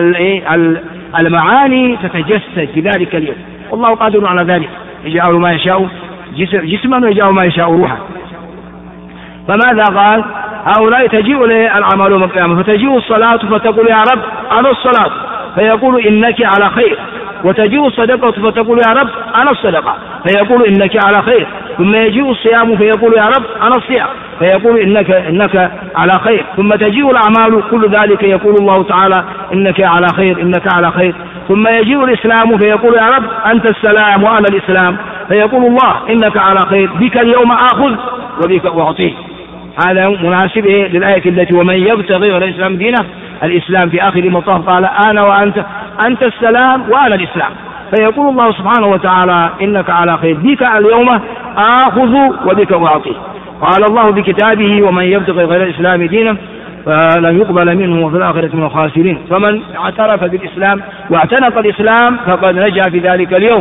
المعاني تتجسد في ذلك اليوم، والله قادر على ذلك، يجعل ما يشاء جسما ويجعل ما يشاء روحا. فماذا قال؟ هؤلاء تجيء الأعمال يوم القيامة، فتجيء الصلاة فتقول يا رب أنا الصلاة فيقول إنك على خير، وتجيء الصدقة فتقول يا رب أنا الصدقة فيقول إنك على خير، ثم يجيء الصيام فيقول يا رب أنا الصيام فيقول إنك على خير، ثم تجيء الأعمال كل ذلك يقول الله تعالى إنك على خير إنك على خير، ثم يجيء الإسلام فيقول يا رب أنت السلام وأنا الإسلام فيقول الله إنك على خير، بك اليوم آخذ وبك أعطيه. هذا مناسب للآية التي ومن يبتغي غير الإسلام دينه. الإسلام في آخر المطاف قال أنا وأنت، أنت السلام وأنا الإسلام. فيقول الله سبحانه وتعالى إنك على خير، بك اليوم آخذ وبك أعطيه. قال الله بكتابه ومن يبتغي غير الإسلام دينا فلن يقبل منه وفي الآخرة من الخاسرين. فمن اعترف بالإسلام واعتنق الإسلام فقد نجا في ذلك اليوم،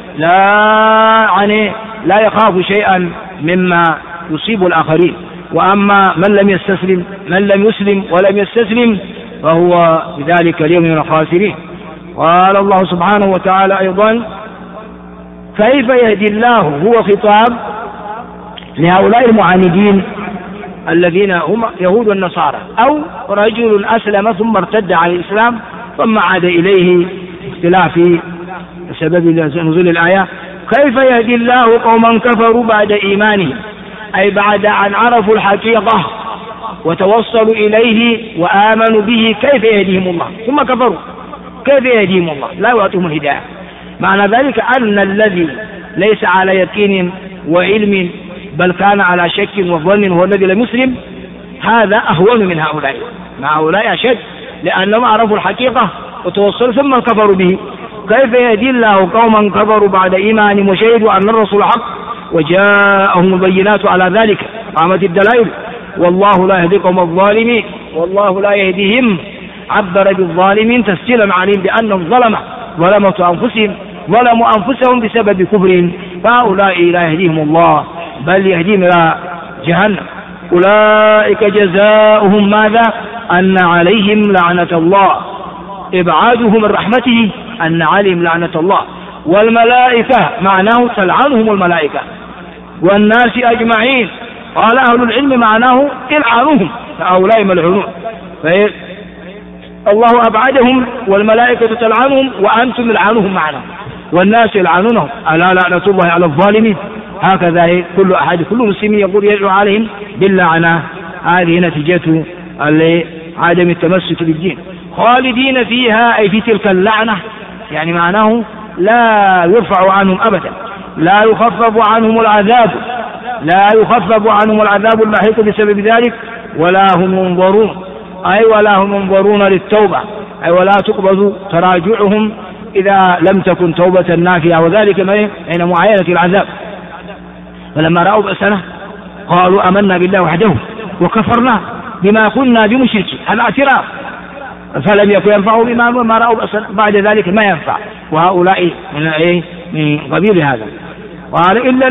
لا يخاف شيئا مما يصيب الآخرين. وأما من لم يسلم ولم يستسلم فهو في ذلك اليوم من الخاسرين. قال الله سبحانه وتعالى أيضا كيف يهدي الله، هو خطاب لهؤلاء المعاندين الذين هم يهود والنصارى، أو رجل أسلم ثم ارتد عن الإسلام ثم عاد إليه اختلاف سبب نزول الآية. كيف يهدي الله قوما كفروا بعد إيمانهم، أي بعد أن عرفوا الحقيقة وتوصلوا إليه وآمنوا به، كيف يهديهم الله ثم كفروا؟ كيف يهديهم الله؟ لا يعطيهم الهداية. معنى ذلك أن الذي ليس على يقين وعلم بل كان على شك وظن هو الذي لم يسلم، هذا أهون من هؤلاء. مع هؤلاء أشد لأنهم عرفوا الحقيقة وتوصلوا ثم كفروا به. كيف يهدي الله قوما كفروا بعد إيمانهم وشهدوا أن الرسول حق وجاءهم البينات على ذلك، قامت الدلائل. والله لا يهدي قوم الظالمين والله لا يهديهم. عبر بالظالمين تسجيلا عليهم بأنهم ظلموا أنفسهم بسبب كفرهم، فهؤلاء لا يهديهم الله بل يهديهم إلى جهنم. أولئك جزاؤهم ماذا؟ أن عليهم لعنة الله، إبعادهم من رحمته أن عليهم لعنة الله، والملائكة معناه تلعنهم الملائكة والناس أجمعين. قال أهل العلم معناه العنوهم، فهؤلاء ملعونون. الله أبعدهم والملائكة تلعنهم وأنتم العنوهم معنا والناس يلعنونهم، ألا لعنة الله على الظالمين. هكذا كل مسلم يقول يدعو عليهم باللعنة. هذه نتيجة عدم التمسك بالدين. خالدين فيها أي في تلك اللعنة، يعني معناه لا يرفع عنهم أبدا، لا يخفف عنهم العذاب المحيط بسبب ذلك، ولا هم ينظرون للتوبة، أي ولا تقبض تراجعهم إذا لم تكن توبة نافعة، وذلك حين معاينة العذاب. فلما رأوا بأسنا قالوا آمنا بالله وحده وكفرنا بما كنا بمشركين، هذا اعتراف. فلم يكن ينفعوا بما رأوا بأسنا، بعد ذلك ما ينفع. وهؤلاء من قبيل هذا. قال إلا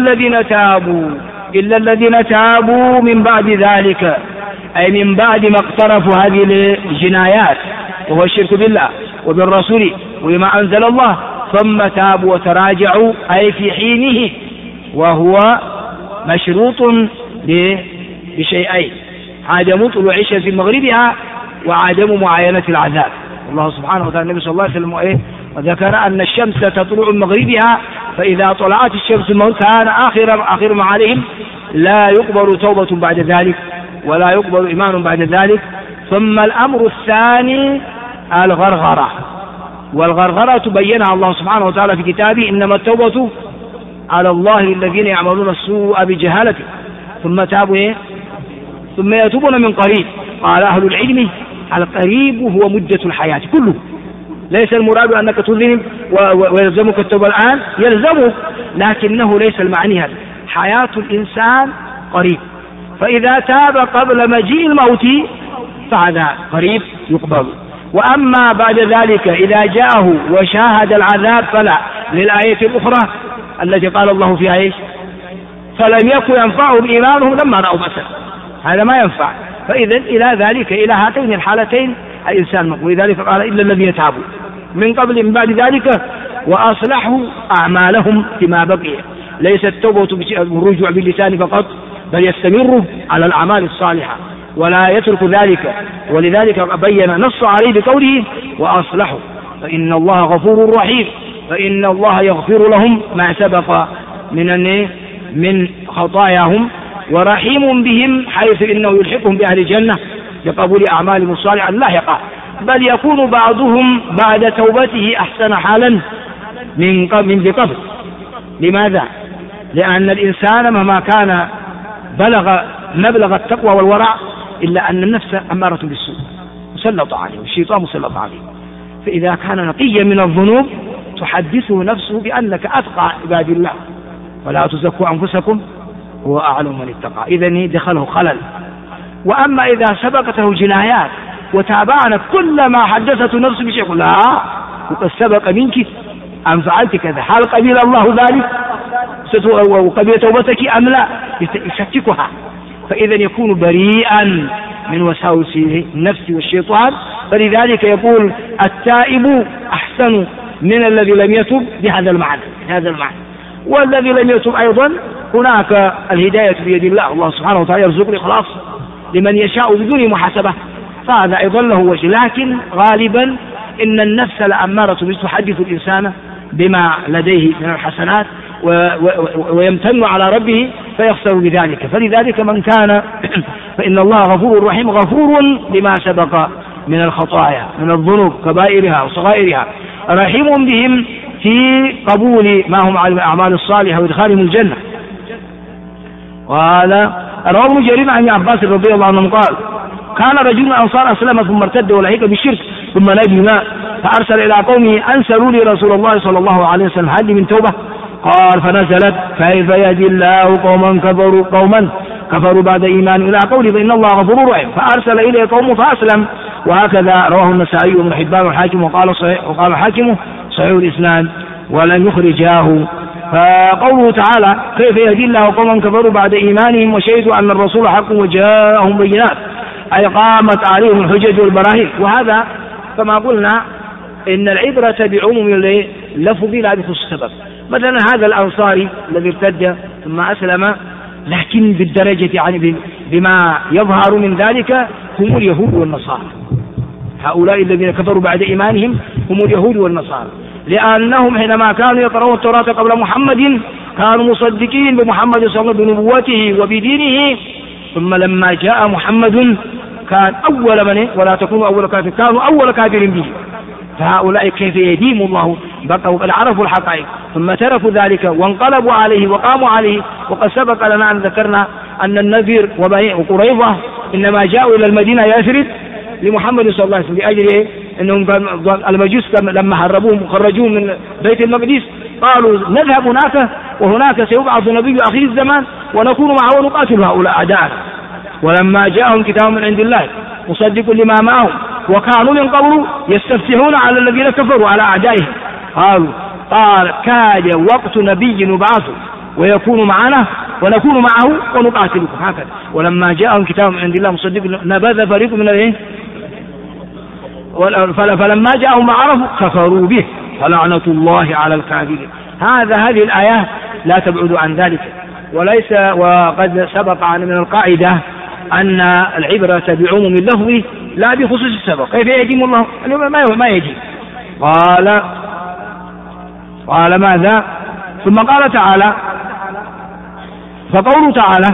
الذين تابوا من بعد ذلك، أي من بعد ما اقترفوا هذه الجنايات وهو الشرك بالله وبالرسول وبما أنزل الله، ثم تابوا وتراجعوا أي في حينه، وهو مشروط بشيئين: عدم طلوع الشمس من مغربها وعدم معاينة العذاب. الله سبحانه وتعالى النبي صلى الله عليه وسلم وذكر أن الشمس تطلع من مغربها، فإذا طلعت الشمس كان آخر ما عليهم، لا يقبل توبة بعد ذلك ولا يقبل إيمان بعد ذلك. ثم الأمر الثاني الغرغرة، والغرغرة بينها الله سبحانه وتعالى في كتابه: إنما التوبة على الله الذين يعملون السوء بجهالة ثم تابوا ثم يتوبون من قريب. قال أهل العلم: القريب هو مدة الحياة كله، ليس المراد أنك تذنب ويلزمك التوبة الآن، يلزمك، لكنه ليس المعني هذا. حياة الإنسان قريب، فإذا تاب قبل مجيء الموت فهذا قريب يقبل. وأما بعد ذلك إذا جاءه وشاهد العذاب فلا. للآية الأخرى التي قال الله فيها إيش؟ فلم يكن ينفعهم إيمانهم لما رأوا بأسا، هذا ما ينفع. فإذا إلى ذلك إلى هاتين الحالتين الإنسان مقبول. لذلك قال: إلا الذين تابوا من قبل من بعد ذلك وأصلحوا أعمالهم فيما بقي. ليست التوبة بالرجوع باللسان فقط، بل يستمر على الأعمال الصالحة ولا يترك ذلك. ولذلك بين نص عليه بقوله: وأصلحوا، فإن الله غفور رحيم، فإن الله يغفر لهم ما سبق من خطاياهم، ورحيم بهم حيث إنه يلحقهم بأهل الجنة بقبول أعمالهم الصالحة اللاحقة، بل يكون بعضهم بعد توبته أحسن حالا من قبل. لماذا؟ لأن الإنسان مهما كان بلغ مبلغ التقوى والورع إلا أن النفس أمارة بالسوء مسلط عليه والشيطان مسلط عليه. فإذا كان نقيا من الذنوب تحدثه نفسه بأنك أتقى عباد الله ولا تزكوا أنفسكم هو أعلم من اتقى. إذن دخله خلل. وأما إذا سبقته جنايات وتابعنا كل ما حدثته نفسه بشيء يقول لا وقد سبق منك أم فعلت كذا، هل قبل الله ذلك وقبل توبتك أم لا؟ يشككها. فإذا يكون بريئا من وساوس النفس والشيطان. فلذلك يقول التائب أحسن من الذي لم يتب بهذا المعنى. والذي لم يتب أيضا هناك الهداية بيد الله، الله سبحانه وتعالى يرزق الإخلاص لمن يشاء بدون محاسبة، فهذا أيضا له وجه. لكن غالبا إن النفس لأمارة تحدث الإنسان بما لديه من الحسنات ويمتن على ربه فيخسر بذلك. فلذلك من كان فإن الله غفور رحيم، غفور لما سبق من الخطايا من الذنوب كبائرها وصغائرها، رحيم بهم في قبول ما هم على الأعمال الصالحة وإدخالهم الجنة. قال رواه ابن جرير عن عباس رضي الله عنه قال كان رجل من أنصار أسلم ثم ارتد ولحق بالشرك ثم ندم فأرسل إلى قومه أنسلوا لي رسول الله صلى الله عليه وسلم هل من توبة؟ قال فنزلت كيف يهدي الله قوما كفروا بعد إيمان إلى قوله فإن الله غفور رحيم فأرسل إليه قومه فأسلم. وهكذا رواه النسائي وابن حبان والحاكم وقال الحاكم صحيح الإسناد ولم يخرجاه. فقوله تعالى كيف يهدي الله قوما كفروا بعد إيمانهم وشهدوا أن الرسول حق وجاءهم بينات أي قامت عليهم الحجج والبراهين. وهذا كما قلنا إن العبرة بعموم اللفظ لا بخصوص السبب. مثلا هذا الأنصاري الذي ارتد ثم أسلم لكن بالدرجة يعني بما يظهر من ذلك هم اليهود والنصارى. هؤلاء الذين كفروا بعد إيمانهم هم اليهود والنصارى، لأنهم حينما كانوا يقرؤون التوراة قبل محمد كانوا مصدقين بمحمد صلى الله عليه وسلم بنبوته وبدينه، ثم لما جاء محمد كان أول من ولا تكونوا أول كافر كانوا أول كافر به. فهؤلاء كيف يديم الله بقوا قد عرفوا الحقائق ثم تركوا ذلك وانقلبوا عليه وقاموا عليه. وقد سبق لنا أن ذكرنا أن النذير وقريظة إنما جاءوا إلى المدينة يثرب لمحمد صلى الله عليه وسلم لأجل أنهم المجوس لما هربوهم وخرجوهم من بيت المقدس قالوا نذهب هناك وهناك سيبعث نبي آخر الزمان ونكون معه ونقاتل هؤلاء أعداءنا. ولما جاءهم كتاب من عند الله مصدق لما معهم وكانوا من قبل يستفتحون على الذين كفروا على أعدائهم قال كاد وقت نبي نبعث ويكون معنا ونكون معه ونقاتلكم هكذا. ولما جاءهم كتاب من عند الله مصدق نبذ فريق من فلما جاءهم ما عرفوا كفروا به فلعنة الله على الكافرين. هذه الآيات لا تبعد عن ذلك. وليس وقد سبق عن من القاعدة أن العبرة بعموم اللفظ لا بخصوص السبب. كيف يديم الله ما يديم. قال ماذا ثم قال تعالى فقوله تعالى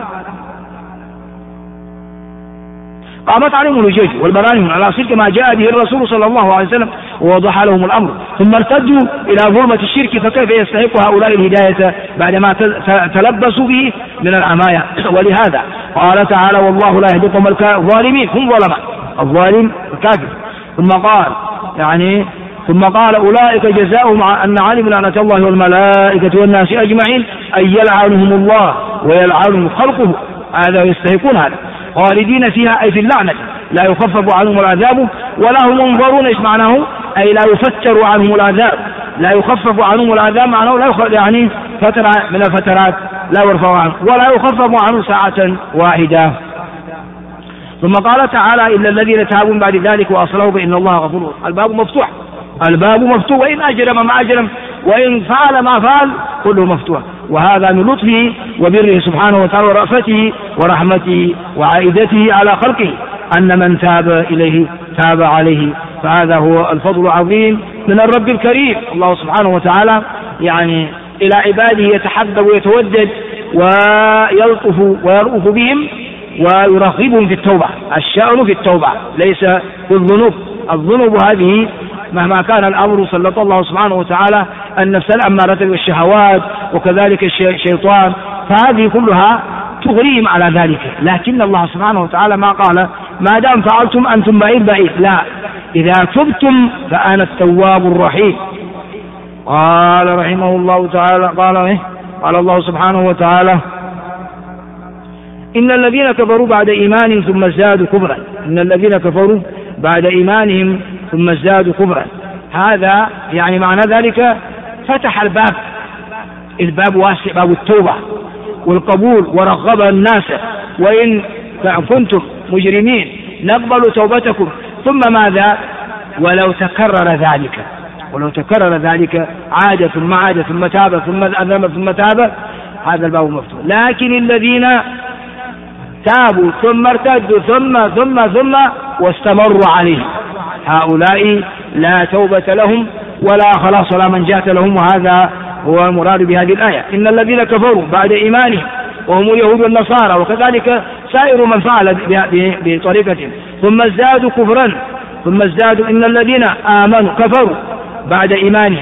قامت عليهم الحجج والبراهين على صدق ما جاء به الرسول صلى الله عليه وسلم ووضح لهم الأمر ثم ارتدوا إلى ظلمة الشرك فكيف يستحق هؤلاء الهداية بعدما تلبسوا به من العماية. ولهذا قال تعالى والله لا يهدي القوم الظالمين هم ظلماء الظالم الكافر. ثم قال أولئك جزاؤهم أن علم لعنة الله والملائكة والناس أجمعين أن يلعنهم الله ويلعنهم خلقه. هذا يستحقون هذا خالدين فيها أي في اللعنة لا يخفف عنهم العذاب ولا هم منظرون. إيش معناه؟ أي لا يفتر عنهم العذاب لا يخفف عنهم العذاب معناه لا فترة من الفترات لا يرفع عنه ولا يخفف عنه ساعة واحدة. ثم قال تعالى إلا الذين تابوا بعد ذلك وأصلحوا فإن الله غفور. الباب مفتوح وإن أجرم ما أجرم وإن فعل ما فعل كله مفتوح. وهذا من لطفه وبره سبحانه وتعالى ورأفته ورحمته وعائدته على خلقه أن من تاب إليه تاب عليه. فهذا هو الفضل العظيم من الرب الكريم. الله سبحانه وتعالى إلى عباده يتحبب ويتودد ويلطف ويرؤف بهم ويرغبهم في التوبة. الشأن في التوبة ليس في الذنوب هذه مهما كان الأمر سلط الله سبحانه وتعالى النفس الأمارة والشهوات وكذلك الشيطان، فهذه كلها تغريهم على ذلك. لكن الله سبحانه وتعالى ما قال ما دام فعلتم أنتم بعيد، لا، إذا تبتم فأنا التواب الرحيم. قال رحمه الله تعالى قال الله سبحانه وتعالى إن الذين كفروا بعد إيمانهم ثم ازدادوا كفرا. إن الذين كفروا بعد إيمانهم ثم ازدادوا كفرا، هذا يعني معنى ذلك فتح الباب واسع، باب التوبة والقبول، ورغب الناس وإن كنتم مجرمين نقبل توبتكم. ثم ماذا؟ ولو تكرر ذلك عاد ثم عاد ثم تاب ثم أذنب ثم تاب، هذا الباب مفتوح. لكن الذين تابوا ثم ارتدوا ثم واستمروا عليه، هؤلاء لا توبة لهم ولا خلاص ولا منجاة لهم، وهذا هو المراد بهذه الآية. إن الذين كفروا بعد إيمانهم وهم اليهود والنصارى وكذلك سائر من فعل بطريقتهم ثم ازدادوا كفرا إن الذين آمنوا كفروا بعد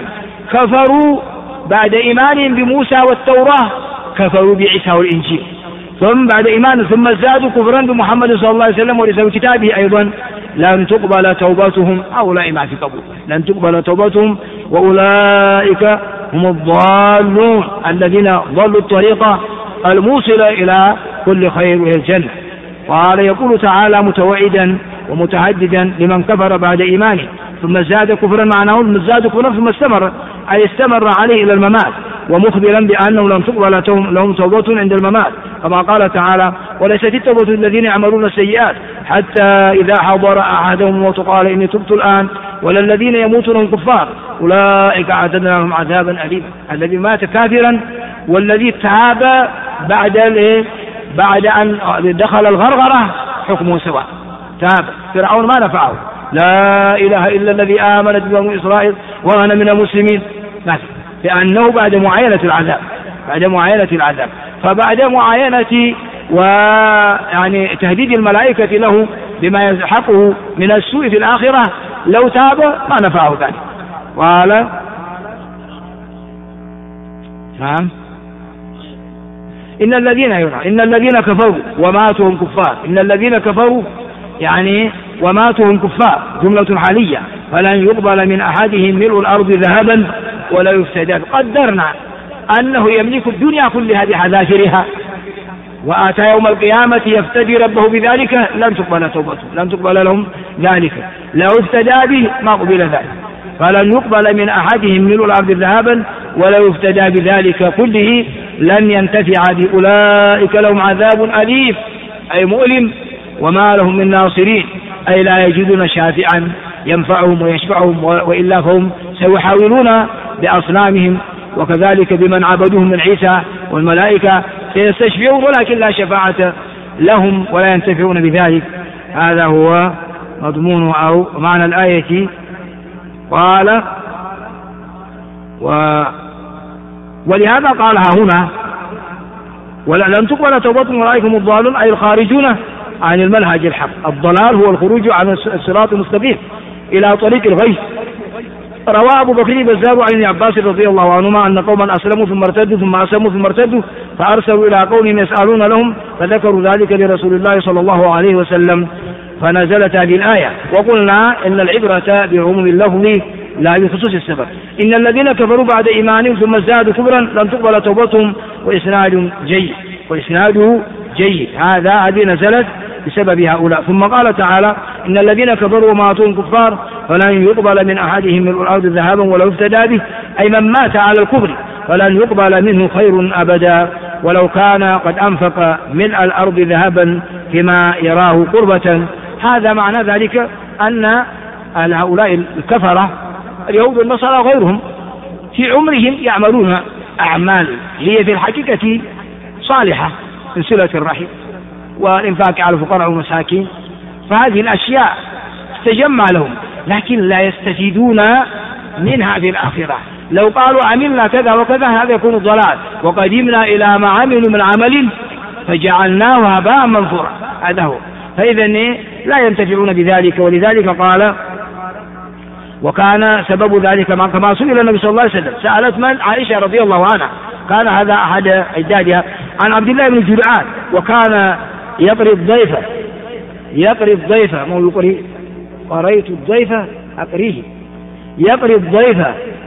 إيمانهم بموسى والتوراة، كفروا بعيسى والإنجيل، ثم بعد إيمان ثم ازدادوا كفرا بمحمد صلى الله عليه وسلم ورسالة كتابه أيضا لن تقبل توبتهم، هؤلاء ما في قبول، لن تقبل توبتهم وأولئك هم الضالون الذين ضلوا الطريقة الموصلة إلى كل خير وهي الجنة. قال يقول تعالى متوعدا ومتهددا لمن كفر بعد إيمانه ثم ازداد كفرا، معناه ازداد كفرا ثم استمر، أي استمر عليه إلى الممات، ومخبرا بأنه لم تقبل لهم توبة عند الممات، كما قال تعالى وليست التوبة الذين يعملون السيئات حتى إذا حضر أحدهم الموت قال إني تبت الآن، ولا الذين يموتون كفار أولئك أعتدنا لهم عذابا أليما. الذي مات كافرا والذي تاب بعد أن دخل الغرغرة حكمه سواء. تاب فرعون ما نفعه، لا إله إلا الذي آمنت بنو إسرائيل وأنا من المسلمين، لأنه بعد معاينة العذاب، فبعد معاينة ويعني تهديد الملائكة له بما يلحقه من السوء في الآخرة، لو تاب ما نفعه ذلك. قال نعم إن الذين كفروا وماتوا هم كفار، إن الذين كفروا يعني وماتوا هم كفار جملة حالية، فلن يقبل من أحدهم ملء الأرض ذهبا ولا يفتدى. قدرنا أنه يملك الدنيا كلها بحذافيرها وآتى يوم القيامة يفتدي ربه بذلك، لن تقبل توبته، لن تقبل لهم ذلك، لو افتدى به ما قبل ذلك. فلن يقبل من أحدهم ملء الأرض ذهبا ولا يفتدى بذلك كله لن ينتفع بأولئك لهم عذاب أليم أي مؤلم وما لهم من ناصرين، أي لا يجدون شافعا ينفعهم ويشفعهم، وإلا فهم سيحاولون بأصنامهم وكذلك بمن عبدوهم من عيسى والملائكة سيستشفعون، ولكن لا شفاعة لهم ولا ينتفعون بذلك. هذا هو مضمون أو معنى الآية. قال ولهذا قالها هنا ولن تقبل توبتهم أولئك هم الضالون، أي الخارجون عن المنهج الحق. الضلال هو الخروج عن الصراط المستقيم إلى طريق الغي. روى أبو بكر البزار عن ابن عباس رضي الله عنهما أن قوما أسلموا ثم ارتدوا ثم أسلموا ثم ارتدوا فأرسلوا إلى قوم يسألون لهم فذكروا ذلك لرسول الله صلى الله عليه وسلم فنزلت هذه الآية. وقلنا إن العبرة بعموم اللفظ لا بخصوص السبب. إن الذين كفروا بعد إيمانهم ثم ازدادوا كفرا لن تقبل توبتهم وإسناده جيد. هذه نزلت بسبب هؤلاء. ثم قال تعالى إن الذين كفروا وماتوا كفار فلن يقبل من أحدهم ملء الأرض ذهبا ولو افتدى به، أي من مات على الكفر فلن يقبل منه خير أبدا ولو كان قد أنفق ملء الأرض ذهبا فيما يراه قربة. هذا معنى ذلك أن هؤلاء الكفرة اليهود والنصارى وغيرهم في عمرهم يعملون أعمال هي في الحقيقة صالحة من صلة الرحم والإنفاق على الفقراء والمساكين، فهذه الأشياء تجمع لهم لكن لا يستفيدون منها في الآخرة. لو قالوا عملنا كذا وكذا هذا يكون ضلال، وقدمنا إلى ما عملوا من عمل فجعلناه هباء منثورا، هذا هو. فإذا لا ينتفعون بذلك. ولذلك قال وكان سبب ذلك كما سئل النبي صلى الله عليه وسلم، سألت من؟ عائشة رضي الله عنها، كان هذا أحد أجدادها. عن عبد الله بن جدعان وكان يقري الضيف مو يقري قريت الضيف أقريه يقري الضيف،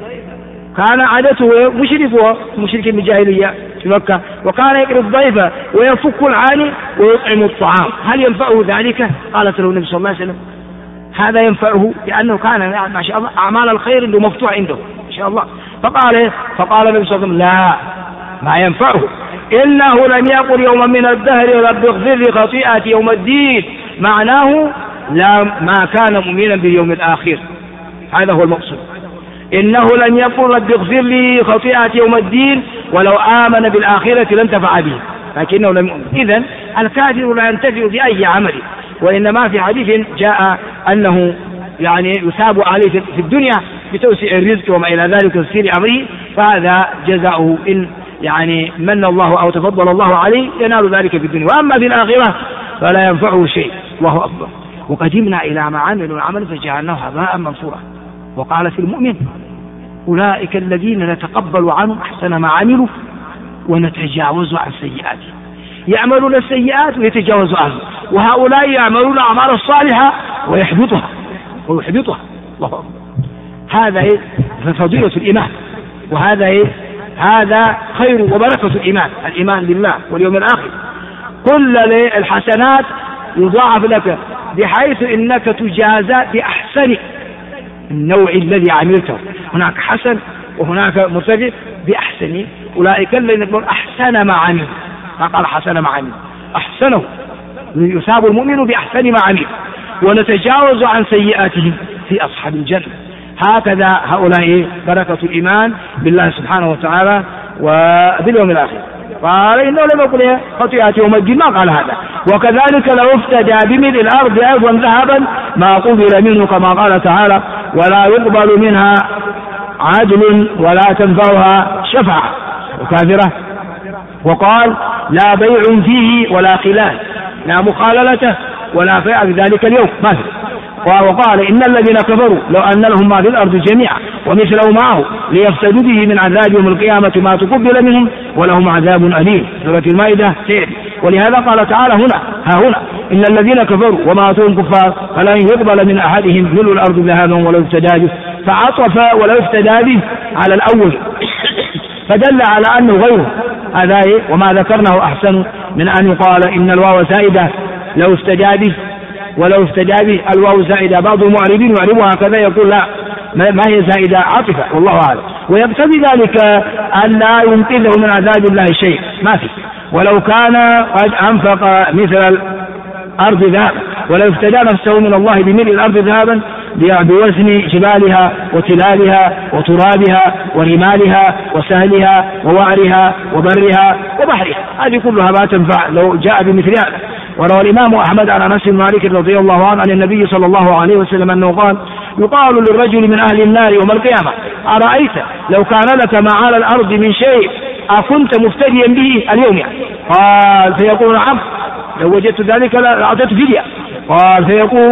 كان عادته مشرك بالجاهلية في مكة، وكان يقري الضيف ويفك العاني ويطعم الطعام. هل ينفعه ذلك؟ قالت له النبي صلى الله عليه وسلم هذا ينفعه، لأنه كان ما شاء الله أعمال الخير اللي مفتوح عنده إن شاء الله. فقال النبي صلى الله عليه وسلم لا، ما ينفعه، إنه لم يقل يوما من الدهر رب اغفر لي خطيئتي يوم الدين، معناه لا ما كان مؤمنا باليوم الآخر، هذا هو المقصود. إنه لم يقل رب اغفر لي خطيئتي يوم الدين، ولو آمن بالآخرة لانتفع به، لكنه لم يؤمن. إذن الكافر لا ينتفع بأي عمل، وإنما في حديث جاء أنه يعني يثاب عليه في الدنيا بتوسيع الرزق وما إلى ذلك وتسير أمره، فهذا جزاؤه إن يعني من الله أو تفضل الله عليه ينال ذلك في الدنيا، وأما في الآخرة فلا ينفعه شيء. الله أكبر. وقدمنا إلى ما عملوا العمل فجعلناه هباء منثورا. وقال في المؤمن أولئك الذين نتقبل عنهم أحسن ما عملوا ونتجاوز عن سيئاتهم. يعملون السيئات ويتجاوزوا عنها، وهؤلاء يعملون أعمال الصالحة ويحبطها. الله أكبر. هذا فضيلة الإيمان، وهذا هذا خير وبركة الإيمان بالله واليوم الآخر. كل الحسنات يضاعف لك بحيث إنك تجازى بأحسن النوع الذي عملته. هناك حسن وهناك مرتفع بأحسن. أولئك الذين يقولون أحسن ما عمل، ما قال حسن ما عمل، أحسنه، يثاب المؤمن بأحسن ما عمل ونتجاوز عن سيئاتهم في أصحاب الجنة. هكذا هؤلاء بركة الإيمان بالله سبحانه وتعالى وباليوم الآخر. قال إنه لم يقل خطيئة يوم الدين، ما قال هذا. وكذلك لو افتدى بملء الأرض أيضا ذهبا ما قبل منه، كما قال تعالى ولا يقبل منها عدل ولا تنفعها شفاعة وكافرة. وقال لا بيع فيه ولا خلال، لا مخاللة ولا بيع في ذلك اليوم ما في. وقال إن الذين كفروا لو أن لهم ما في الأرض جميعا ومثله معه ليفتدوا به من عذاب يوم القيامة ما تقبل منهم ولهم عذاب أليم. سورة المائدة 10. ولهذا قال تعالى هنا إن الذين كفروا وماتوا كفار فلن يقبل من أحدهم ملء الأرض ذهبا ولو افتدى به، فعطف ولو افتدى به على الأول فدل على أنه غيره. هذا وما ذكرناه أحسن من أن يقال إن الواو زائدة لو افتدى به ولو افتدى به، الواو زائدة. بعض المعربين يعربها هكذا، يقول لا ما هي زائدة عاطفة، والله أعلم. ويقتضي ذلك أن لا ينقذه من عذاب الله شيء، ما في. ولو كان قد أنفق مثل الأرض ذهبا ولو افتدى نفسه من الله بملء الأرض ذهبا بوزن جبالها وتلالها وترابها ورمالها وسهلها ووعرها وبرها وبحرها، هذه كلها ما تنفع لو جاء بمثل هذا. وروى الإمام أحمد عن أنس بن مالك رضي الله عنه عن النبي صلى الله عليه وسلم أنه قال يقال للرجل من أهل النار يوم القيامة أرأيت لو كان لك ما على الأرض من شيء أكنت مفتديا به اليوم يعني؟ قال فيقول نعم لو وجدت ذلك لأعطيت فدية. قال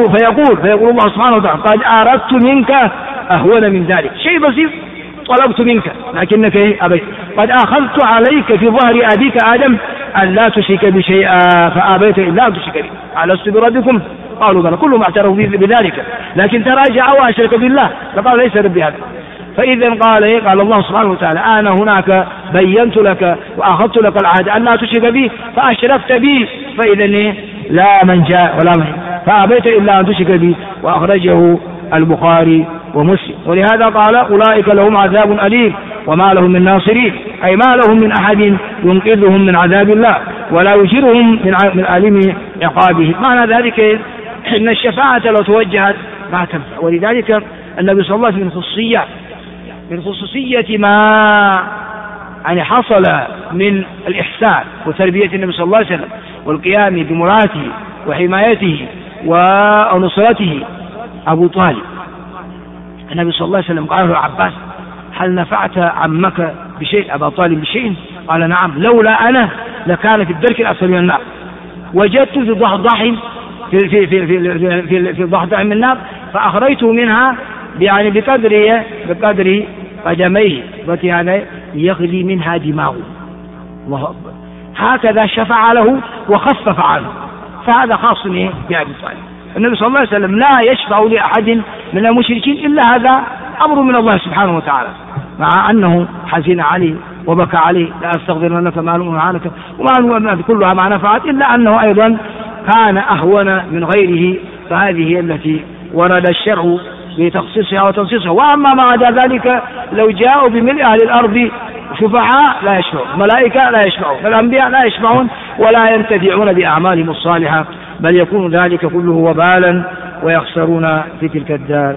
فيقول الله سبحانه وتعالى قد أردت منك أهون من ذلك، شيء بسيط طلبت منك لكنك أبيت. قد أخذت عليك في ظهر أبيك آدم أن لا تشرك بشيئا فأبيت إلا أن تشرك بي، ألست بربكم؟ قالوا بلى. كلهم اعترفوا بذلك، لكن تراجع وأشرك بالله فقال ليس ربي هذا. فإذا قال الله سبحانه وتعالى أنا هناك بينت لك وأخذت لك العهد أن لا تشرك بي فأشركت بي، فإذا لا من جاء ولا من فأبيت إلا أن تشرك بي. وأخرجه البخاري ومسلم. ولهذا قال أولئك لهم عذاب أليم وما لهم من ناصرين، أي ما لهم من أحد ينقذهم من عذاب الله ولا يجيرهم من أليم عقابه. معنى ذلك إن الشفاعة لو توجهت ما تنفع. ولذلك النبي صلى الله عليه وسلم من خصوصية ما يعني حصل من الإحسان وتربية النبي صلى الله عليه وسلم والقيام بمراته وحمايته ونصرته أبو طالب. النبي صلى الله عليه وسلم قال له عباس هل نفعت عمك بشيء أبا طالب بشيء؟ قال نعم لولا أنا لكان في الدرك الأسفل من النار. وجدت في ضحضاح في ضحضاح من النار فأخرجته منها يعني بقدر قدميه يغلي منها دماغه. الله أكبر. هكذا شفع له وخفف عنه، فهذا خاص بأبي طالب. النبي صلى الله عليه وسلم لا يشفع لأحد من المشركين إلا هذا أمر من الله سبحانه وتعالى، مع أنه حزن عليه وبكى عليه، لا أستغفر لك ما عنك وما كلها ما نفعت، إلا أنه أيضا كان أهون من غيره، فهذه هي التي ورد الشرع بتخصيصها وتنصيصها. وأما ما عدا ذلك لو جاءوا بملء أهل الأرض شفعاء لا يشفعون، ملائكة لا يشفعون، الأنبياء لا يشفعون ولا ينتفعون بأعمالهم الصالحة، بل يكون ذلك كله وبالا ويخسرون في تلك الدار.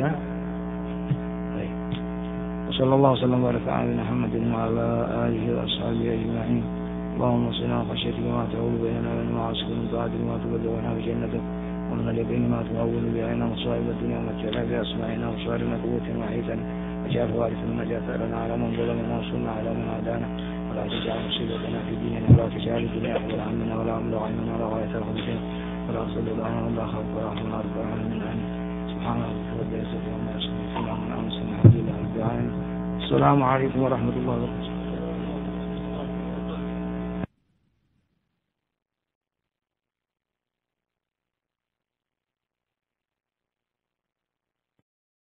وصلى الله وسلم وبارك على نبينا محمد وعلى آله وأصحابه أجمعين. اللهم صل على خشيتك ما تحول بيننا وبين معاصيك من طاعتك ما تبلغنا بجنتك، ومن اليقين ما تهون بعيننا مصائب الدنيا ومتعنا بأسماعنا وأبصارنا قوتنا وحيتنا، واجعل وارثا منا ثأرنا على من ظلمنا وانصرنا على من عادانا، ولا تجعل مصيبتنا في ديننا، ولا تجعل الدنيا أكبر همنا ولا مبلغ علمنا ولا غاية رغبتنا، ولا تسلط علينا ولا خوف ولا حول ولا قوة إلا بالله. سبحان ربك رب العزة عما يصفون، وسلام على المرسلين، والحمد لله رب العالمين. السلام عليكم ورحمة الله وبركاته.